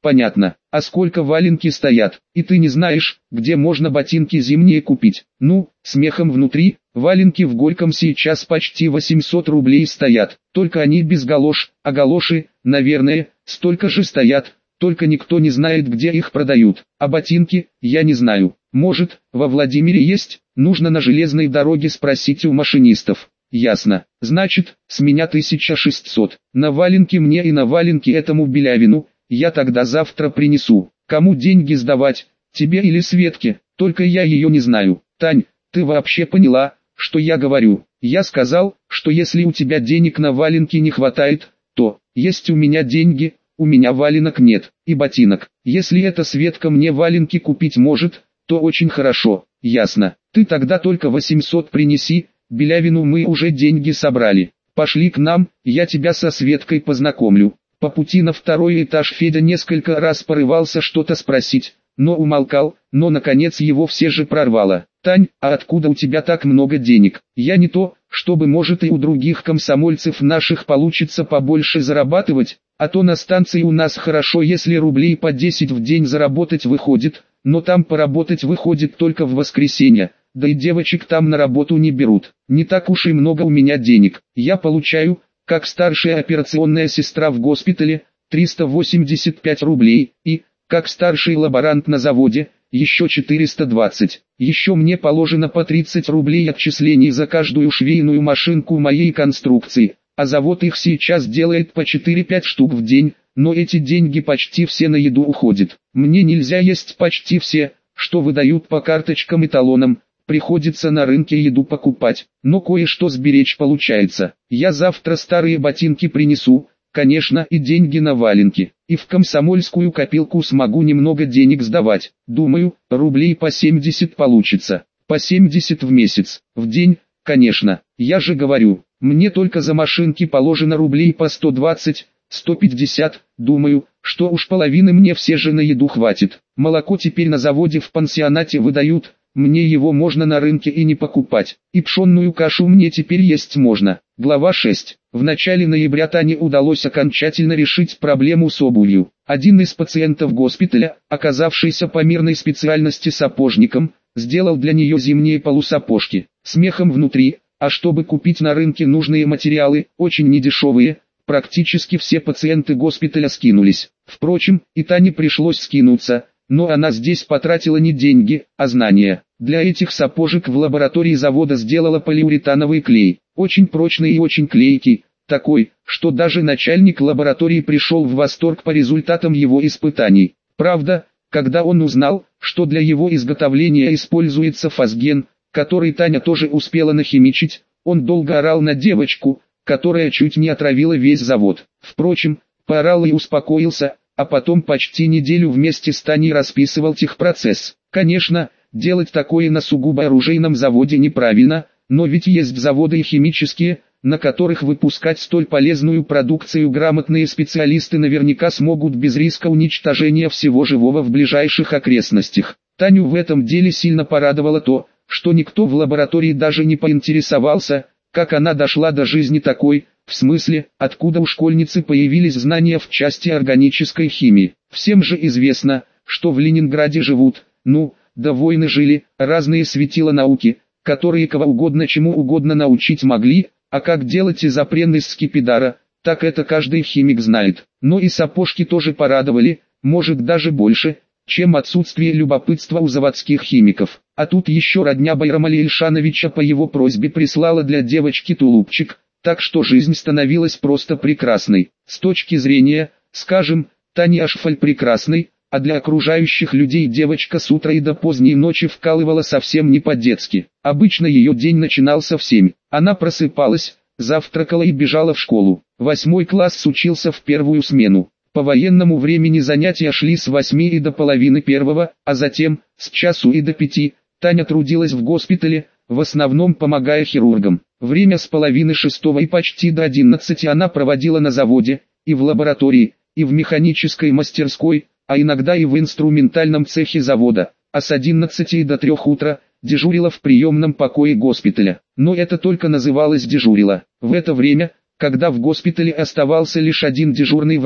Понятно. А сколько валенки стоят? И ты не знаешь, где можно ботинки зимние купить? Ну, смехом внутри, валенки в Горьком сейчас почти восемьсот рублей стоят. Только они без галош, а галоши, наверное, столько же стоят. Только никто не знает, где их продают. А ботинки, я не знаю. Может, во Владимире есть? Нужно на железной дороге спросить у машинистов. Ясно. Значит, с меня тысяча шестьсот. На валенки мне и на валенки этому Белявину. Я тогда завтра принесу. Кому деньги сдавать? Тебе или Светке? Только я ее не знаю. Тань, ты вообще поняла, что я говорю? Я сказал, что если у тебя денег на валенки не хватает, то, есть у меня деньги, у меня валенок нет, и ботинок. Если эта Светка мне валенки купить может, то очень хорошо. Ясно. Ты тогда только восемьсот принеси, Белявину мы уже деньги собрали. Пошли к нам, я тебя со Светкой познакомлю. По пути на второй этаж Федя несколько раз порывался что-то спросить, но умолкал, но наконец его все же прорвало. «Тань, а откуда у тебя так много денег? Я не то, чтобы может и у других комсомольцев наших получится побольше зарабатывать, а то на станции у нас хорошо, если рублей по десять в день заработать выходит, но там поработать выходит только в воскресенье, да и девочек там на работу не берут. Не так уж и много у меня денег. Я получаю, как старшая операционная сестра в госпитале, триста восемьдесят пять рублей, и, как старший лаборант на заводе, еще четыреста двадцать. Еще мне положено по тридцать рублей отчислений за каждую швейную машинку моей конструкции, а завод их сейчас делает по четыре-пять штук в день, но эти деньги почти все на еду уходят. Мне нельзя есть почти все, что выдают по карточкам и талонам. Приходится на рынке еду покупать, но кое-что сберечь получается. Я завтра старые ботинки принесу, конечно, и деньги на валенки. И в комсомольскую копилку смогу немного денег сдавать. Думаю, рублей по семьдесят получится. По семьдесят в месяц. В день, конечно. Я же говорю, мне только за машинки положено рублей по сто двадцать, сто пятьдесят. Думаю, что уж половины мне все же на еду хватит. Молоко теперь на заводе в пансионате выдают. Мне его можно на рынке и не покупать, и пшенную кашу мне теперь есть можно. Глава шесть. В начале ноября Тане удалось окончательно решить проблему с обувью. Один из пациентов госпиталя, оказавшийся по мирной специальности сапожником, сделал для нее зимние полусапожки. Смехом внутри, а чтобы купить на рынке нужные материалы, очень недешевые, практически все пациенты госпиталя скинулись. Впрочем, и Тане пришлось скинуться. Но она здесь потратила не деньги, а знания. Для этих сапожек в лаборатории завода сделала полиуретановый клей, очень прочный и очень клейкий, такой, что даже начальник лаборатории пришел в восторг по результатам его испытаний. Правда, когда он узнал, что для его изготовления используется фосген, который Таня тоже успела нахимичить, он долго орал на девочку, которая чуть не отравила весь завод. Впрочем, поорал и успокоился, а потом почти неделю вместе с Таней расписывал техпроцесс. Конечно, делать такое на сугубо оружейном заводе неправильно, но ведь есть заводы и химические, на которых выпускать столь полезную продукцию грамотные специалисты наверняка смогут без риска уничтожения всего живого в ближайших окрестностях. Таню в этом деле сильно порадовало то, что никто в лаборатории даже не поинтересовался, как она дошла до жизни такой, в смысле, откуда у школьницы появились знания в части органической химии. Всем же известно, что в Ленинграде живут, ну, до войны жили, разные светила науки, которые кого угодно чему угодно научить могли, а как делать изопрен из скипидара, так это каждый химик знает. Но и сапожки тоже порадовали, может даже больше, чем отсутствие любопытства у заводских химиков. А тут еще родня Байрамали Ильшановича по его просьбе прислала для девочки тулупчик, так что жизнь становилась просто прекрасной. С точки зрения, скажем, Тани Ашфаль прекрасной, а для окружающих людей девочка с утра и до поздней ночи вкалывала совсем не по-детски. Обычно ее день начинался в семь. Она просыпалась, завтракала и бежала в школу. Восьмой класс учился в первую смену. По военному времени занятия шли с восьми и до половины первого, а затем, с часу и до пяти, Таня трудилась в госпитале, в основном помогая хирургам. Время с половины шестого и почти до одиннадцати она проводила на заводе, и в лаборатории, и в механической мастерской, а иногда и в инструментальном цехе завода, а с одиннадцати до трех утра дежурила в приемном покое госпиталя. Но это только называлось дежурила. В это время, когда в госпитале оставался лишь один дежурный врач,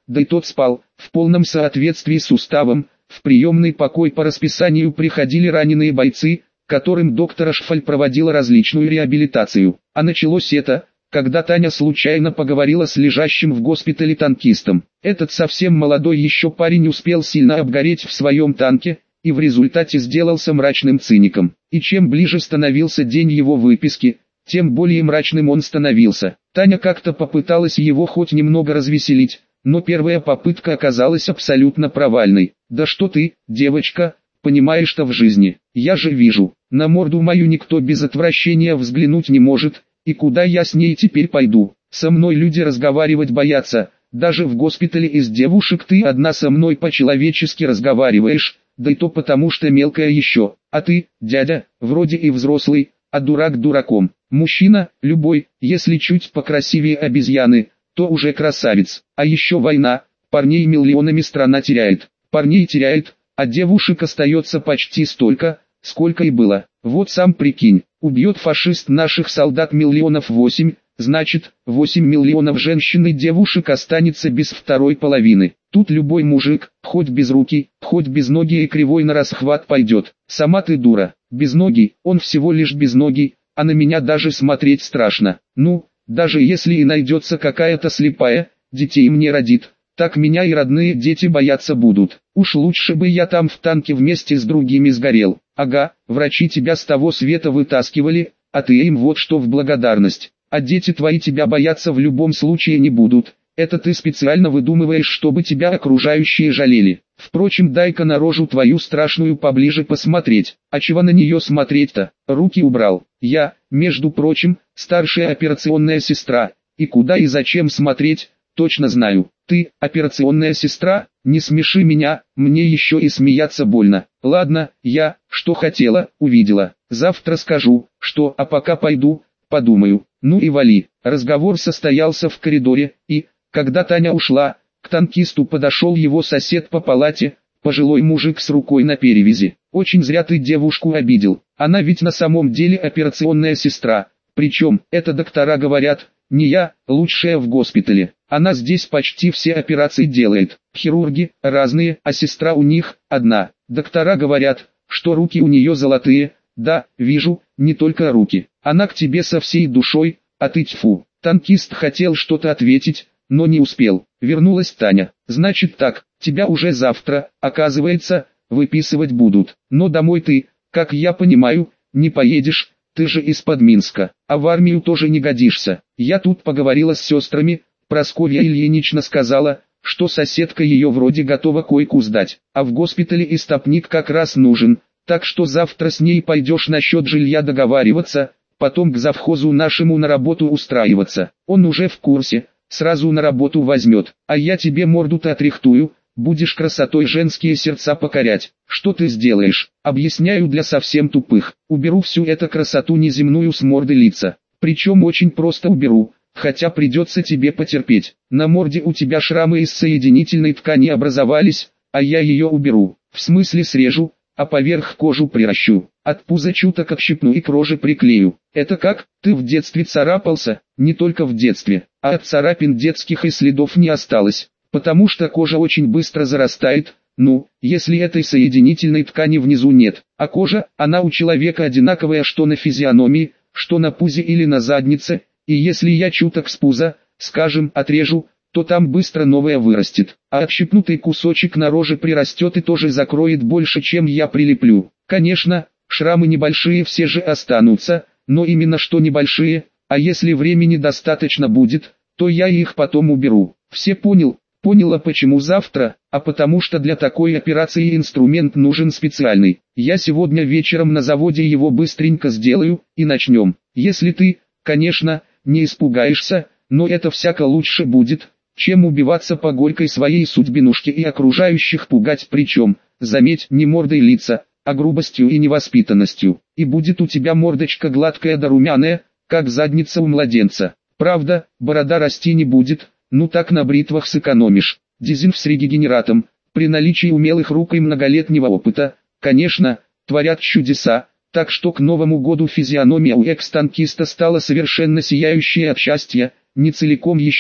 да и тот спал, в полном соответствии с уставом. В приемный покой по расписанию приходили раненые бойцы, которым доктор Ашфаль проводила различную реабилитацию. А началось это, когда Таня случайно поговорила с лежащим в госпитале танкистом. Этот совсем молодой еще парень успел сильно обгореть в своем танке, и в результате сделался мрачным циником. И чем ближе становился день его выписки, тем более мрачным он становился. Таня как-то попыталась его хоть немного развеселить, но первая попытка оказалась абсолютно провальной. «Да что ты, девочка, понимаешь-то в жизни? Я же вижу, на морду мою никто без отвращения взглянуть не может, и куда я с ней теперь пойду? Со мной люди разговаривать боятся, даже в госпитале из девушек ты одна со мной по-человечески разговариваешь, да и то потому что мелкая еще, а ты, дядя, вроде и взрослый, а дурак дураком. Мужчина, любой, если чуть покрасивее обезьяны, то уже красавец. А еще война, парней миллионами страна теряет, парней теряет, а девушек остается почти столько, сколько и было. Вот сам прикинь, убьет фашист наших солдат миллионов восемь, значит, восемь миллионов женщин и девушек останется без второй половины. Тут любой мужик, хоть без руки, хоть без ноги и кривой на расхват пойдет. Сама ты дура, без ноги, он всего лишь без ноги, а на меня даже смотреть страшно. Ну, даже если и найдется какая-то слепая, детей мне родит, так меня и родные дети бояться будут. Уж лучше бы я там в танке вместе с другими сгорел. Ага, врачи тебя с того света вытаскивали, а ты им вот что в благодарность. А дети твои тебя бояться в любом случае не будут. Это ты специально выдумываешь, чтобы тебя окружающие жалели. Впрочем, дай-ка на рожу твою страшную поближе посмотреть. А чего на нее смотреть-то? Руки убрал. Я, между прочим, старшая операционная сестра. И куда и зачем смотреть, точно знаю. Ты, операционная сестра, не смеши меня, мне еще и смеяться больно. Ладно, я, что хотела, увидела. Завтра скажу, что, а пока пойду, подумаю. Ну и вали. Разговор состоялся в коридоре, и, когда Таня ушла, к танкисту подошел его сосед по палате, пожилой мужик с рукой на перевязи. «Очень зря ты девушку обидел, она ведь на самом деле операционная сестра, причем, это доктора говорят, не я, лучшая в госпитале, она здесь почти все операции делает, хирурги, разные, а сестра у них, одна. Доктора говорят, что руки у нее золотые, да, вижу, не только руки, она к тебе со всей душой, а ты тьфу». Танкист хотел что-то ответить, но не успел. Вернулась Таня. «Значит так, тебя уже завтра, оказывается, выписывать будут. Но домой ты, как я понимаю, не поедешь, ты же из-под Минска, а в армию тоже не годишься. Я тут поговорила с сестрами, Прасковья Ильинична сказала, что соседка ее вроде готова койку сдать, а в госпитале истопник как раз нужен, так что завтра с ней пойдешь насчет жилья договариваться, потом к завхозу нашему на работу устраиваться. Он уже в курсе, сразу на работу возьмет, а я тебе морду-то отрихтую, будешь красотой женские сердца покорять. Что ты сделаешь? Объясняю для совсем тупых. Уберу всю эту красоту неземную с морды лица. Причем очень просто уберу, хотя придется тебе потерпеть. На морде у тебя шрамы из соединительной ткани образовались, а я ее уберу. В смысле срежу, а поверх кожу приращу. От пуза чуток отщипну и к роже приклею. Это как? Ты в детстве царапался? Не только в детстве, а от царапин детских и следов не осталось, потому что кожа очень быстро зарастает, ну, если этой соединительной ткани внизу нет. А кожа, она у человека одинаковая что на физиономии, что на пузе или на заднице, и если я чуток с пуза, скажем, отрежу, то там быстро новая вырастет, а отщипнутый кусочек на роже прирастет и тоже закроет больше, чем я прилеплю. Конечно, шрамы небольшие все же останутся, но именно что небольшие, а если времени достаточно будет, то я их потом уберу. Все понял? Поняла почему завтра, а потому что для такой операции инструмент нужен специальный. Я сегодня вечером на заводе его быстренько сделаю, и начнем. Если ты, конечно, не испугаешься, но это всяко лучше будет, чем убиваться по горькой своей судьбинушке и окружающих пугать, причем, заметь, не мордой лица, а грубостью и невоспитанностью. И будет у тебя мордочка гладкая да румяная, как задница у младенца. Правда, борода расти не будет, ну так на бритвах сэкономишь. Дизель с регенератом, при наличии умелых рук и многолетнего опыта, конечно, творят чудеса, так что к Новому году физиономия у экс-танкиста стала совершенно сияющая от счастья, не целиком еще,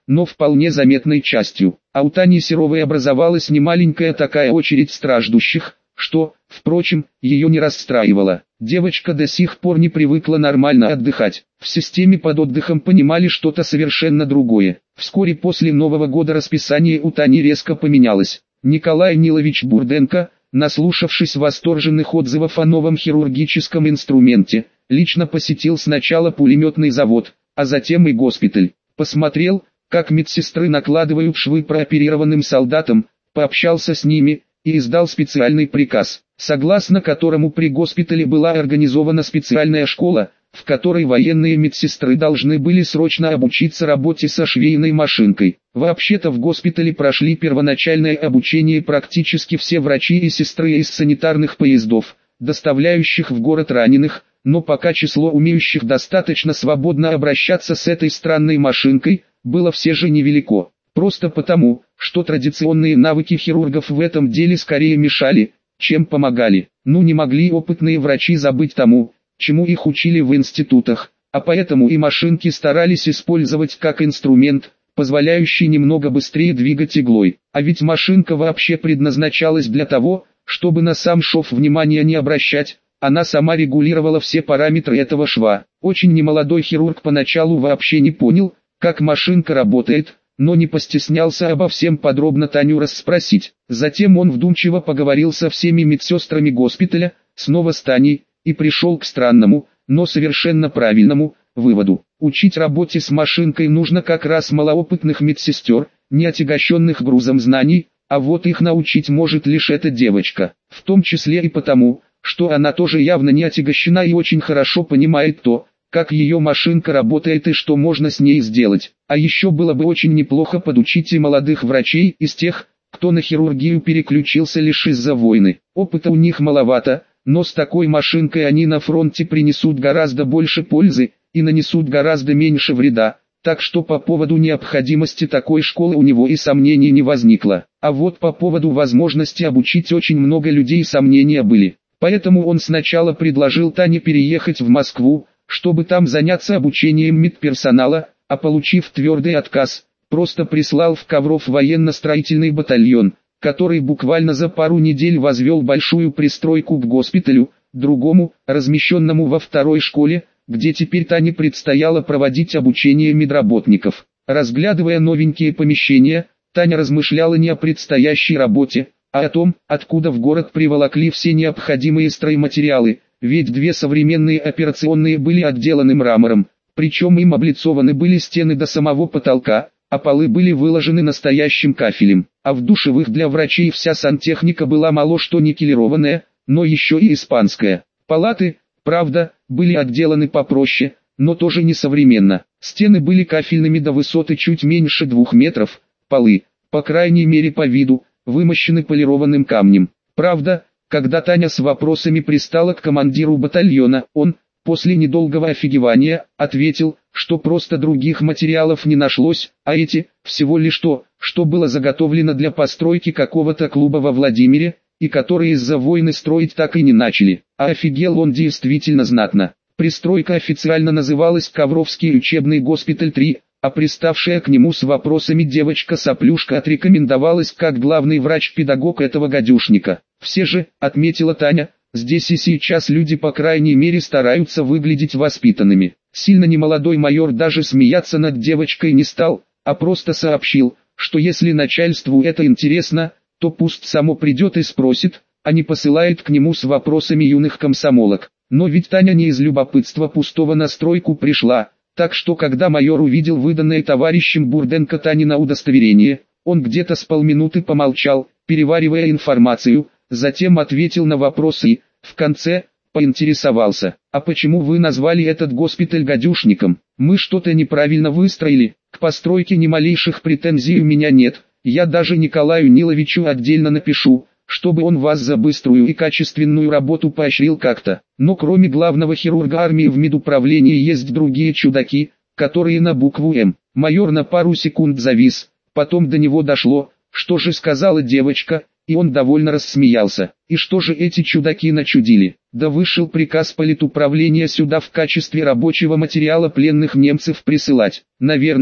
но вполне заметной частью. А у Тани Серовой образовалась немаленькая такая очередь страждущих, что, впрочем, ее не расстраивало. Девочка до сих пор не привыкла нормально отдыхать. В системе под отдыхом понимали что-то совершенно другое. Вскоре после Нового года расписание у Тани резко поменялось. Николай Нилович Бурденко, наслушавшись восторженных отзывов о новом хирургическом инструменте, лично посетил сначала пулеметный завод, а затем и госпиталь. Посмотрел, как медсестры накладывают швы прооперированным солдатам, пообщался с ними и издал специальный приказ, согласно которому при госпитале была организована специальная школа, в которой военные медсестры должны были срочно обучиться работе со швейной машинкой. Вообще-то в госпитале прошли первоначальное обучение практически все врачи и сестры из санитарных поездов, доставляющих в город раненых, но пока число умеющих достаточно свободно обращаться с этой странной машинкой, было все же невелико. Просто потому, что традиционные навыки хирургов в этом деле скорее мешали, чем помогали. Ну не могли опытные врачи забыть тому, чему их учили в институтах, а поэтому и машинки старались использовать как инструмент, позволяющий немного быстрее двигать иглой. А ведь машинка вообще предназначалась для того, чтобы на сам шов внимания не обращать, она сама регулировала все параметры этого шва. Очень немолодой хирург поначалу вообще не понял, как машинка работает, но не постеснялся обо всем подробно Таню расспросить. Затем он вдумчиво поговорил со всеми медсестрами госпиталя, снова с Таней, и пришел к странному, но совершенно правильному, выводу. Учить работе с машинкой нужно как раз малоопытных медсестер, не отягощенных грузом знаний, а вот их научить может лишь эта девочка. В том числе и потому, что она тоже явно не отягощена и очень хорошо понимает то, как ее машинка работает и что можно с ней сделать. А еще было бы очень неплохо подучить и молодых врачей из тех, кто на хирургию переключился лишь из-за войны. Опыта у них маловато, но с такой машинкой они на фронте принесут гораздо больше пользы и нанесут гораздо меньше вреда, так что по поводу необходимости такой школы у него и сомнений не возникло. А вот по поводу возможности обучить очень много людей сомнения были. Поэтому он сначала предложил Тане переехать в Москву, чтобы там заняться обучением медперсонала, а получив твердый отказ, просто прислал в Ковров военно-строительный батальон, который буквально за пару недель возвел большую пристройку к госпиталю, другому, размещенному во второй школе, где теперь Тане предстояло проводить обучение медработников. Разглядывая новенькие помещения, Таня размышляла не о предстоящей работе, а о том, откуда в город приволокли все необходимые стройматериалы, ведь две современные операционные были отделаны мрамором, причем им облицованы были стены до самого потолка, а полы были выложены настоящим кафелем, а в душевых для врачей вся сантехника была мало что никелированная, но еще и испанская. Палаты, правда, были отделаны попроще, но тоже не современно. Стены были кафельными до высоты чуть меньше двух метров, полы, по крайней мере по виду, вымощены полированным камнем. Правда, когда Таня с вопросами пристала к командиру батальона, он, после недолгого офигевания, ответил, что просто других материалов не нашлось, а эти, всего лишь то, что было заготовлено для постройки какого-то клуба во Владимире, и которые из-за войны строить так и не начали. А офигел он действительно знатно. Пристройка официально называлась Ковровский учебный госпиталь три, а приставшая к нему с вопросами девочка-соплюшка отрекомендовалась как главный врач-педагог этого гадюшника. Все же, отметила Таня, здесь и сейчас люди по крайней мере стараются выглядеть воспитанными. Сильно немолодой майор даже смеяться над девочкой не стал, а просто сообщил, что если начальству это интересно, то пусть само придет и спросит, а не посылает к нему с вопросами юных комсомолок. Но ведь Таня не из любопытства пустого на стройку пришла, так что когда майор увидел выданное товарищем Бурденко Танино удостоверение, он где-то с полминуты помолчал, переваривая информацию, затем ответил на вопросы и, в конце, поинтересовался: «А почему вы назвали этот госпиталь гадюшником? Мы что-то неправильно выстроили? К постройке ни малейших претензий у меня нет, я даже Николаю Ниловичу отдельно напишу, чтобы он вас за быструю и качественную работу поощрил как-то. Но кроме главного хирурга армии в медуправлении есть другие чудаки, которые на букву «М». Майор на пару секунд завис, потом до него дошло, что же сказала девочка, и он довольно рассмеялся. И что же эти чудаки начудили? Да вышел приказ политуправления сюда в качестве рабочего материала пленных немцев присылать. Наверное,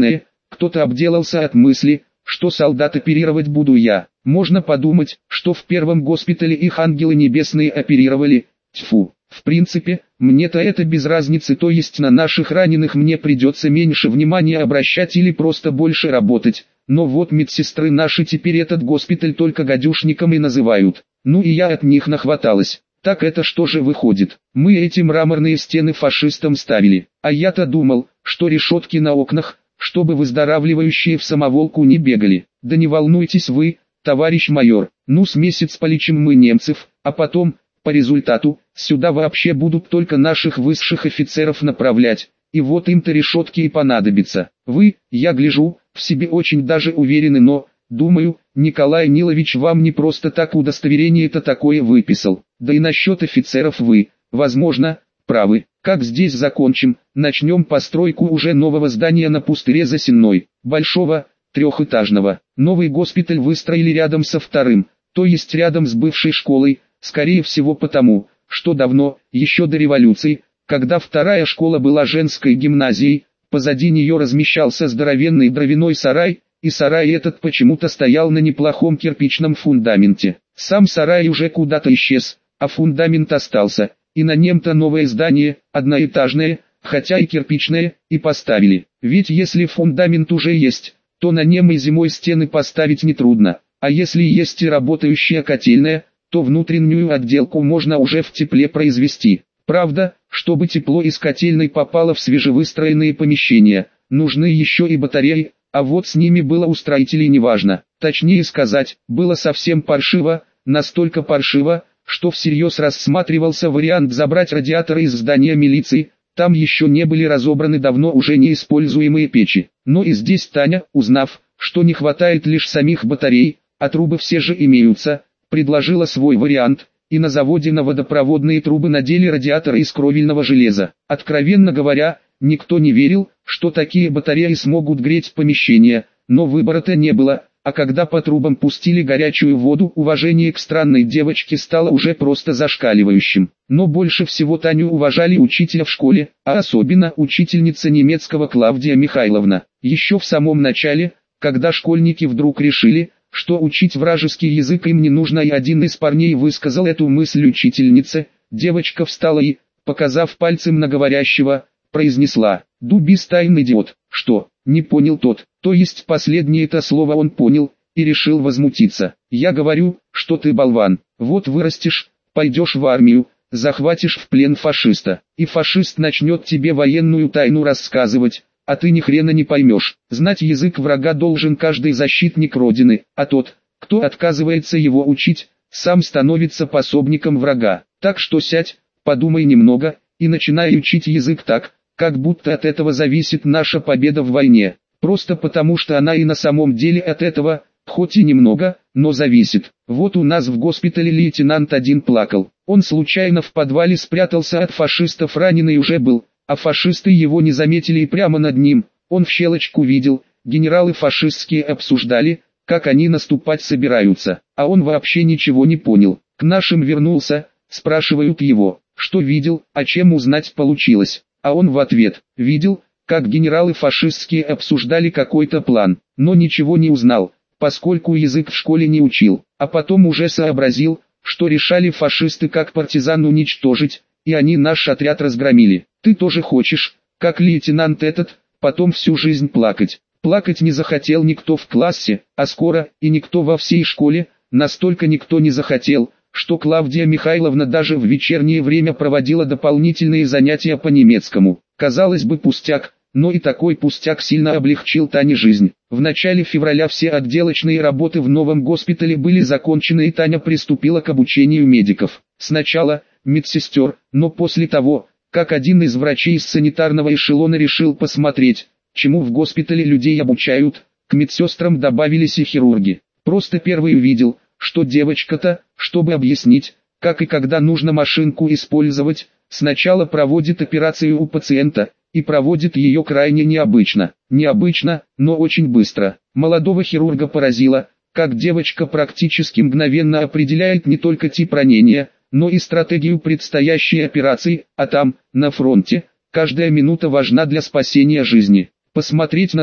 Кто-то обделался от мысли, что солдат оперировать буду я. Можно подумать, что в первом госпитале их ангелы небесные оперировали. Тьфу. В принципе, мне-то это без разницы, то есть на наших раненых мне придется меньше внимания обращать или просто больше работать. Но вот медсестры наши теперь этот госпиталь только гадюшником и называют. Ну и я от них нахваталась. Так это что же выходит? Мы эти мраморные стены фашистам ставили. А я-то думал, что решетки на окнах, чтобы выздоравливающие в самоволку не бегали. Да не волнуйтесь вы, товарищ майор. Ну с месяц полечим мы немцев, а потом... По результату, сюда вообще будут только наших высших офицеров направлять, и вот им-то решетки и понадобятся. Вы, я гляжу, в себе очень даже уверены, но, думаю, Николай Нилович вам не просто так удостоверение-то такое выписал. Да и насчет офицеров вы, возможно, правы. Как здесь закончим, начнем постройку уже нового здания на пустыре за Сенной, большого, трехэтажного. Новый госпиталь выстроили рядом со вторым, то есть рядом с бывшей школой. Скорее всего потому, что давно, еще до революции, когда вторая школа была женской гимназией, позади нее размещался здоровенный дровяной сарай, и сарай этот почему-то стоял на неплохом кирпичном фундаменте. Сам сарай уже куда-то исчез, а фундамент остался, и на нем-то новое здание, одноэтажное, хотя и кирпичное, и поставили. Ведь если фундамент уже есть, то на нем и зимой стены поставить нетрудно, а если есть и работающая котельная, то внутреннюю отделку можно уже в тепле произвести. Правда, чтобы тепло из котельной попало в свежевыстроенные помещения, нужны еще и батареи, а вот с ними было у строителей неважно. Точнее сказать, было совсем паршиво, настолько паршиво, что всерьез рассматривался вариант забрать радиаторы из здания милиции, там еще не были разобраны давно уже неиспользуемые печи. Но и здесь Таня, узнав, что не хватает лишь самих батарей, а трубы все же имеются, предложила свой вариант, и на заводе на водопроводные трубы надели радиаторы из кровельного железа. Откровенно говоря, никто не верил, что такие батареи смогут греть помещение, но выбора-то не было, а когда по трубам пустили горячую воду, уважение к странной девочке стало уже просто зашкаливающим. Но больше всего Таню уважали учителя в школе, а особенно учительница немецкого Клавдия Михайловна. Еще в самом начале, когда школьники вдруг решили, что учить вражеский язык им не нужно, и один из парней высказал эту мысль учительнице, девочка встала и, показав пальцем на говорящего, произнесла: «Дубистайн идиот». «Что?» — не понял тот, то есть последнее это слово он понял, и решил возмутиться. «Я говорю, что ты болван, вот вырастешь, пойдешь в армию, захватишь в плен фашиста, и фашист начнет тебе военную тайну рассказывать, а ты ни хрена не поймешь. Знать язык врага должен каждый защитник Родины, а тот, кто отказывается его учить, сам становится пособником врага. Так что сядь, подумай немного, и начинай учить язык так, как будто от этого зависит наша победа в войне. Просто потому что она и на самом деле от этого, хоть и немного, но зависит. Вот у нас в госпитале лейтенант один плакал. Он случайно в подвале спрятался от фашистов, раненый уже был. А фашисты его не заметили, и прямо над ним, он в щелочку видел, генералы фашистские обсуждали, как они наступать собираются, а он вообще ничего не понял. К нашим вернулся, спрашивают его, что видел, а чем узнать получилось, а он в ответ: видел, как генералы фашистские обсуждали какой-то план, но ничего не узнал, поскольку язык в школе не учил, а потом уже сообразил, что решали фашисты как партизан уничтожить, и они наш отряд разгромили. Ты тоже хочешь, как лейтенант этот, потом всю жизнь плакать? Плакать не захотел никто в классе, а скоро и никто во всей школе, настолько никто не захотел, что Клавдия Михайловна даже в вечернее время проводила дополнительные занятия по немецкому. Казалось бы, пустяк, но и такой пустяк сильно облегчил Тане жизнь. В начале февраля все отделочные работы в новом госпитале были закончены, и Таня приступила к обучению медиков. Сначала медсестер, но после того, как один из врачей из санитарного эшелона решил посмотреть, чему в госпитале людей обучают, к медсестрам добавились и хирурги. Просто первый увидел, что девочка-то, чтобы объяснить, как и когда нужно машинку использовать, сначала проводит операцию у пациента, и проводит ее крайне необычно. Необычно, но очень быстро. Молодого хирурга поразило, как девочка практически мгновенно определяет не только тип ранения, но и стратегию предстоящей операции, а там, на фронте, каждая минута важна для спасения жизни. Посмотреть на то,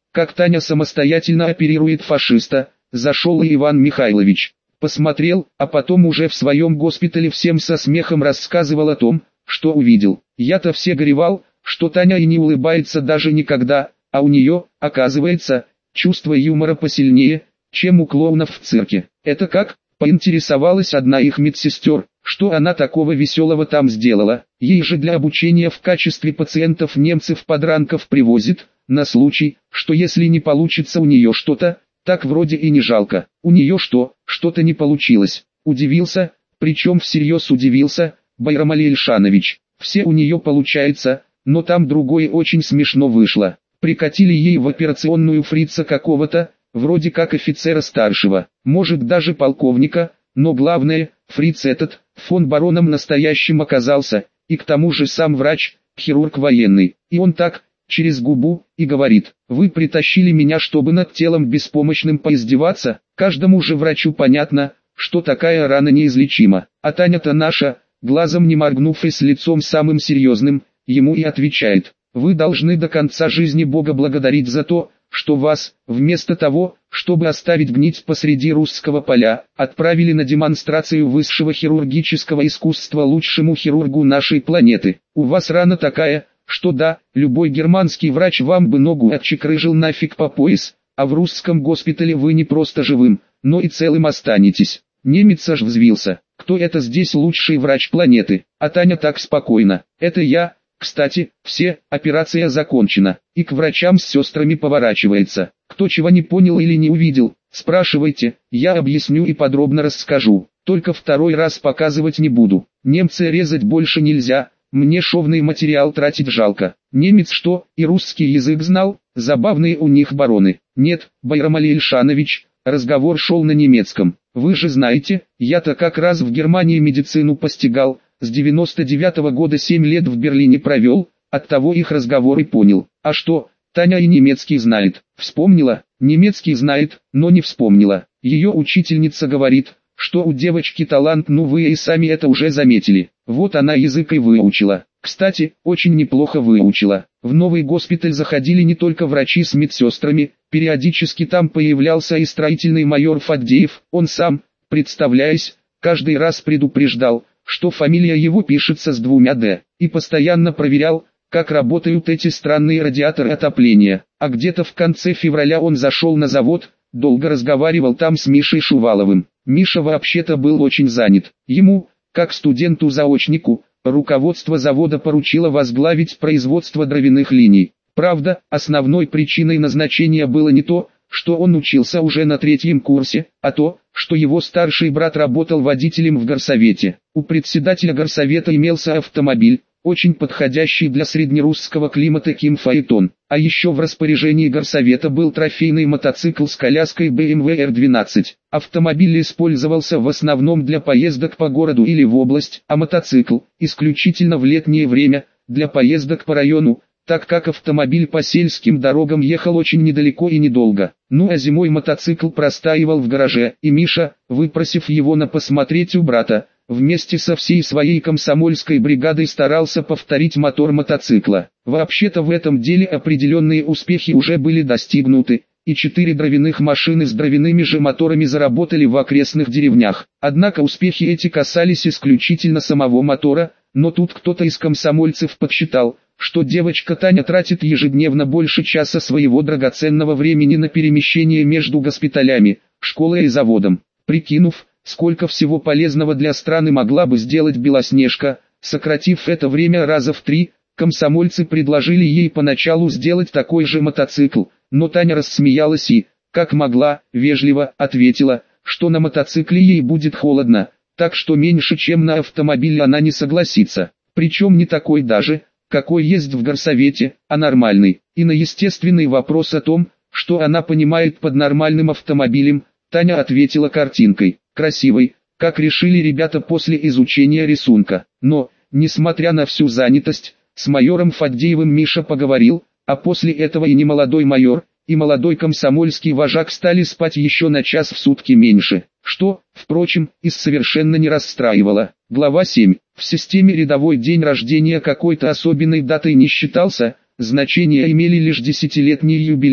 как Таня самостоятельно оперирует фашиста. Зашел и Иван Михайлович. Посмотрел, а потом уже в своем госпитале всем со смехом рассказывал о том, что увидел. Я-то все горевал, что Таня и не улыбается даже никогда, а у нее, оказывается, чувство юмора посильнее, чем у клоунов в цирке. Это как? Поинтересовалась одна их медсестер, что она такого веселого там сделала. Ей же для обучения в качестве пациентов немцев-подранков привозит, на случай, что если не получится у нее что-то, так вроде и не жалко. У нее что, что-то не получилось. Удивился, причем всерьез удивился, Байрамали Ильшанович. Все у нее получается, но там другое очень смешно вышло. Прикатили ей в операционную фрица какого-то, вроде как офицера старшего, может даже полковника, но главное, фриц этот, фон бароном настоящим оказался, и к тому же сам врач, хирург военный, и он так, через губу, и говорит: «Вы притащили меня, чтобы над телом беспомощным поиздеваться». Каждому же врачу понятно, что такая рана неизлечима. А Таня-то наша, глазом не моргнув и с лицом самым серьезным, ему и отвечает: «Вы должны до конца жизни Бога благодарить за то, что вас, вместо того, чтобы оставить гнить посреди русского поля, отправили на демонстрацию высшего хирургического искусства лучшему хирургу нашей планеты. У вас рана такая, что да, любой германский врач вам бы ногу отчекрыжил нафиг по пояс, а в русском госпитале вы не просто живым, но и целым останетесь». Немец аж взвился. Кто это здесь лучший врач планеты? А Таня так спокойно: «Это я. Кстати, все, операция закончена». И к врачам с сестрами поворачивается: «Кто чего не понял или не увидел, спрашивайте, я объясню и подробно расскажу. Только второй раз показывать не буду. Немца резать больше нельзя, мне шовный материал тратить жалко». Немец что, и русский язык знал? Забавные у них бароны. Нет, Байрамали Ильшанович, разговор шел на немецком. «Вы же знаете, я-то как раз в Германии медицину постигал, с девяносто девятого года семь лет в Берлине провел, оттого их разговор и понял». «А что, Таня и немецкий знает?» Вспомнила. Немецкий знает, но не вспомнила. Ее учительница говорит, что у девочки талант, ну вы и сами это уже заметили. Вот она язык и выучила. Кстати, очень неплохо выучила. В новый госпиталь заходили не только врачи с медсестрами, периодически там появлялся и строительный майор Фаддеев. Он сам, представляясь, каждый раз предупреждал, что фамилия его пишется с двумя «д», и постоянно проверял, как работают эти странные радиаторы отопления. А где-то в конце февраля он зашел на завод, долго разговаривал там с Мишей Шуваловым. Миша вообще-то был очень занят. Ему, как студенту-заочнику, руководство завода поручило возглавить производство дровяных линий. Правда, основной причиной назначения было не то, что он учился уже на третьем курсе, а то, что его старший брат работал водителем в горсовете. У председателя горсовета имелся автомобиль, очень подходящий для среднерусского климата Ким-фаэтон. А еще в распоряжении горсовета был трофейный мотоцикл с коляской бэ эм вэ эр двенадцать. Автомобиль использовался в основном для поездок по городу или в область, а мотоцикл – исключительно в летнее время, для поездок по району, так как автомобиль по сельским дорогам ехал очень недалеко и недолго. Ну а зимой мотоцикл простаивал в гараже, и Миша, выпросив его на посмотреть у брата, вместе со всей своей комсомольской бригадой старался повторить мотор мотоцикла. Вообще-то в этом деле определенные успехи уже были достигнуты, и четыре дровяных машины с дровяными же моторами заработали в окрестных деревнях. Однако успехи эти касались исключительно самого мотора, но тут кто-то из комсомольцев подсчитал, что девочка Таня тратит ежедневно больше часа своего драгоценного времени на перемещение между госпиталями, школой и заводом. Прикинув, сколько всего полезного для страны могла бы сделать Белоснежка, сократив это время раза в три, комсомольцы предложили ей поначалу сделать такой же мотоцикл, но Таня рассмеялась и, как могла, вежливо ответила, что на мотоцикле ей будет холодно, так что меньше чем на автомобиле она не согласится, причем не такой даже, какой есть в горсовете, а нормальный. И на естественный вопрос о том, что она понимает под нормальным автомобилем, Таня ответила картинкой, красивой, как решили ребята после изучения рисунка. Но, несмотря на всю занятость, с майором Фаддеевым Миша поговорил, а после этого и немолодой майор, и молодой комсомольский вожак стали спать еще на час в сутки меньше, что, впрочем, и совершенно не расстраивало. Глава семь. В системе рядовой день рождения какой-то особенной датой не считался, значение имели лишь десятилетний юбилей,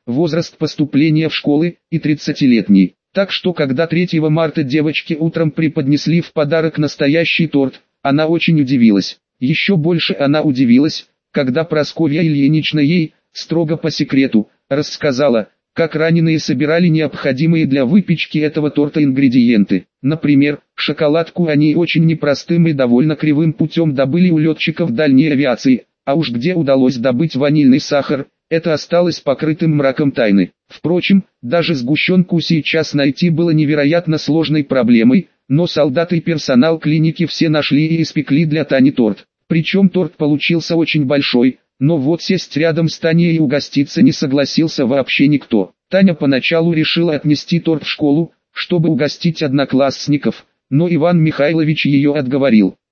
возраст поступления в школы, и тридцатилетний. Так что когда третьего марта девочке утром преподнесли в подарок настоящий торт, она очень удивилась. Еще больше она удивилась, когда Прасковья Ильинична ей, строго по секрету, рассказала, как раненые собирали необходимые для выпечки этого торта ингредиенты. Например, шоколадку они очень непростым и довольно кривым путем добыли у летчиков дальней авиации, а уж где удалось добыть ванильный сахар, это осталось покрытым мраком тайны. Впрочем, даже сгущенку сейчас найти было невероятно сложной проблемой, но солдаты и персонал клиники все нашли и испекли для Тани торт. Причем торт получился очень большой, но вот сесть рядом с Таней и угоститься не согласился вообще никто. Таня поначалу решила отнести торт в школу, чтобы угостить одноклассников, но Иван Михайлович ее отговорил.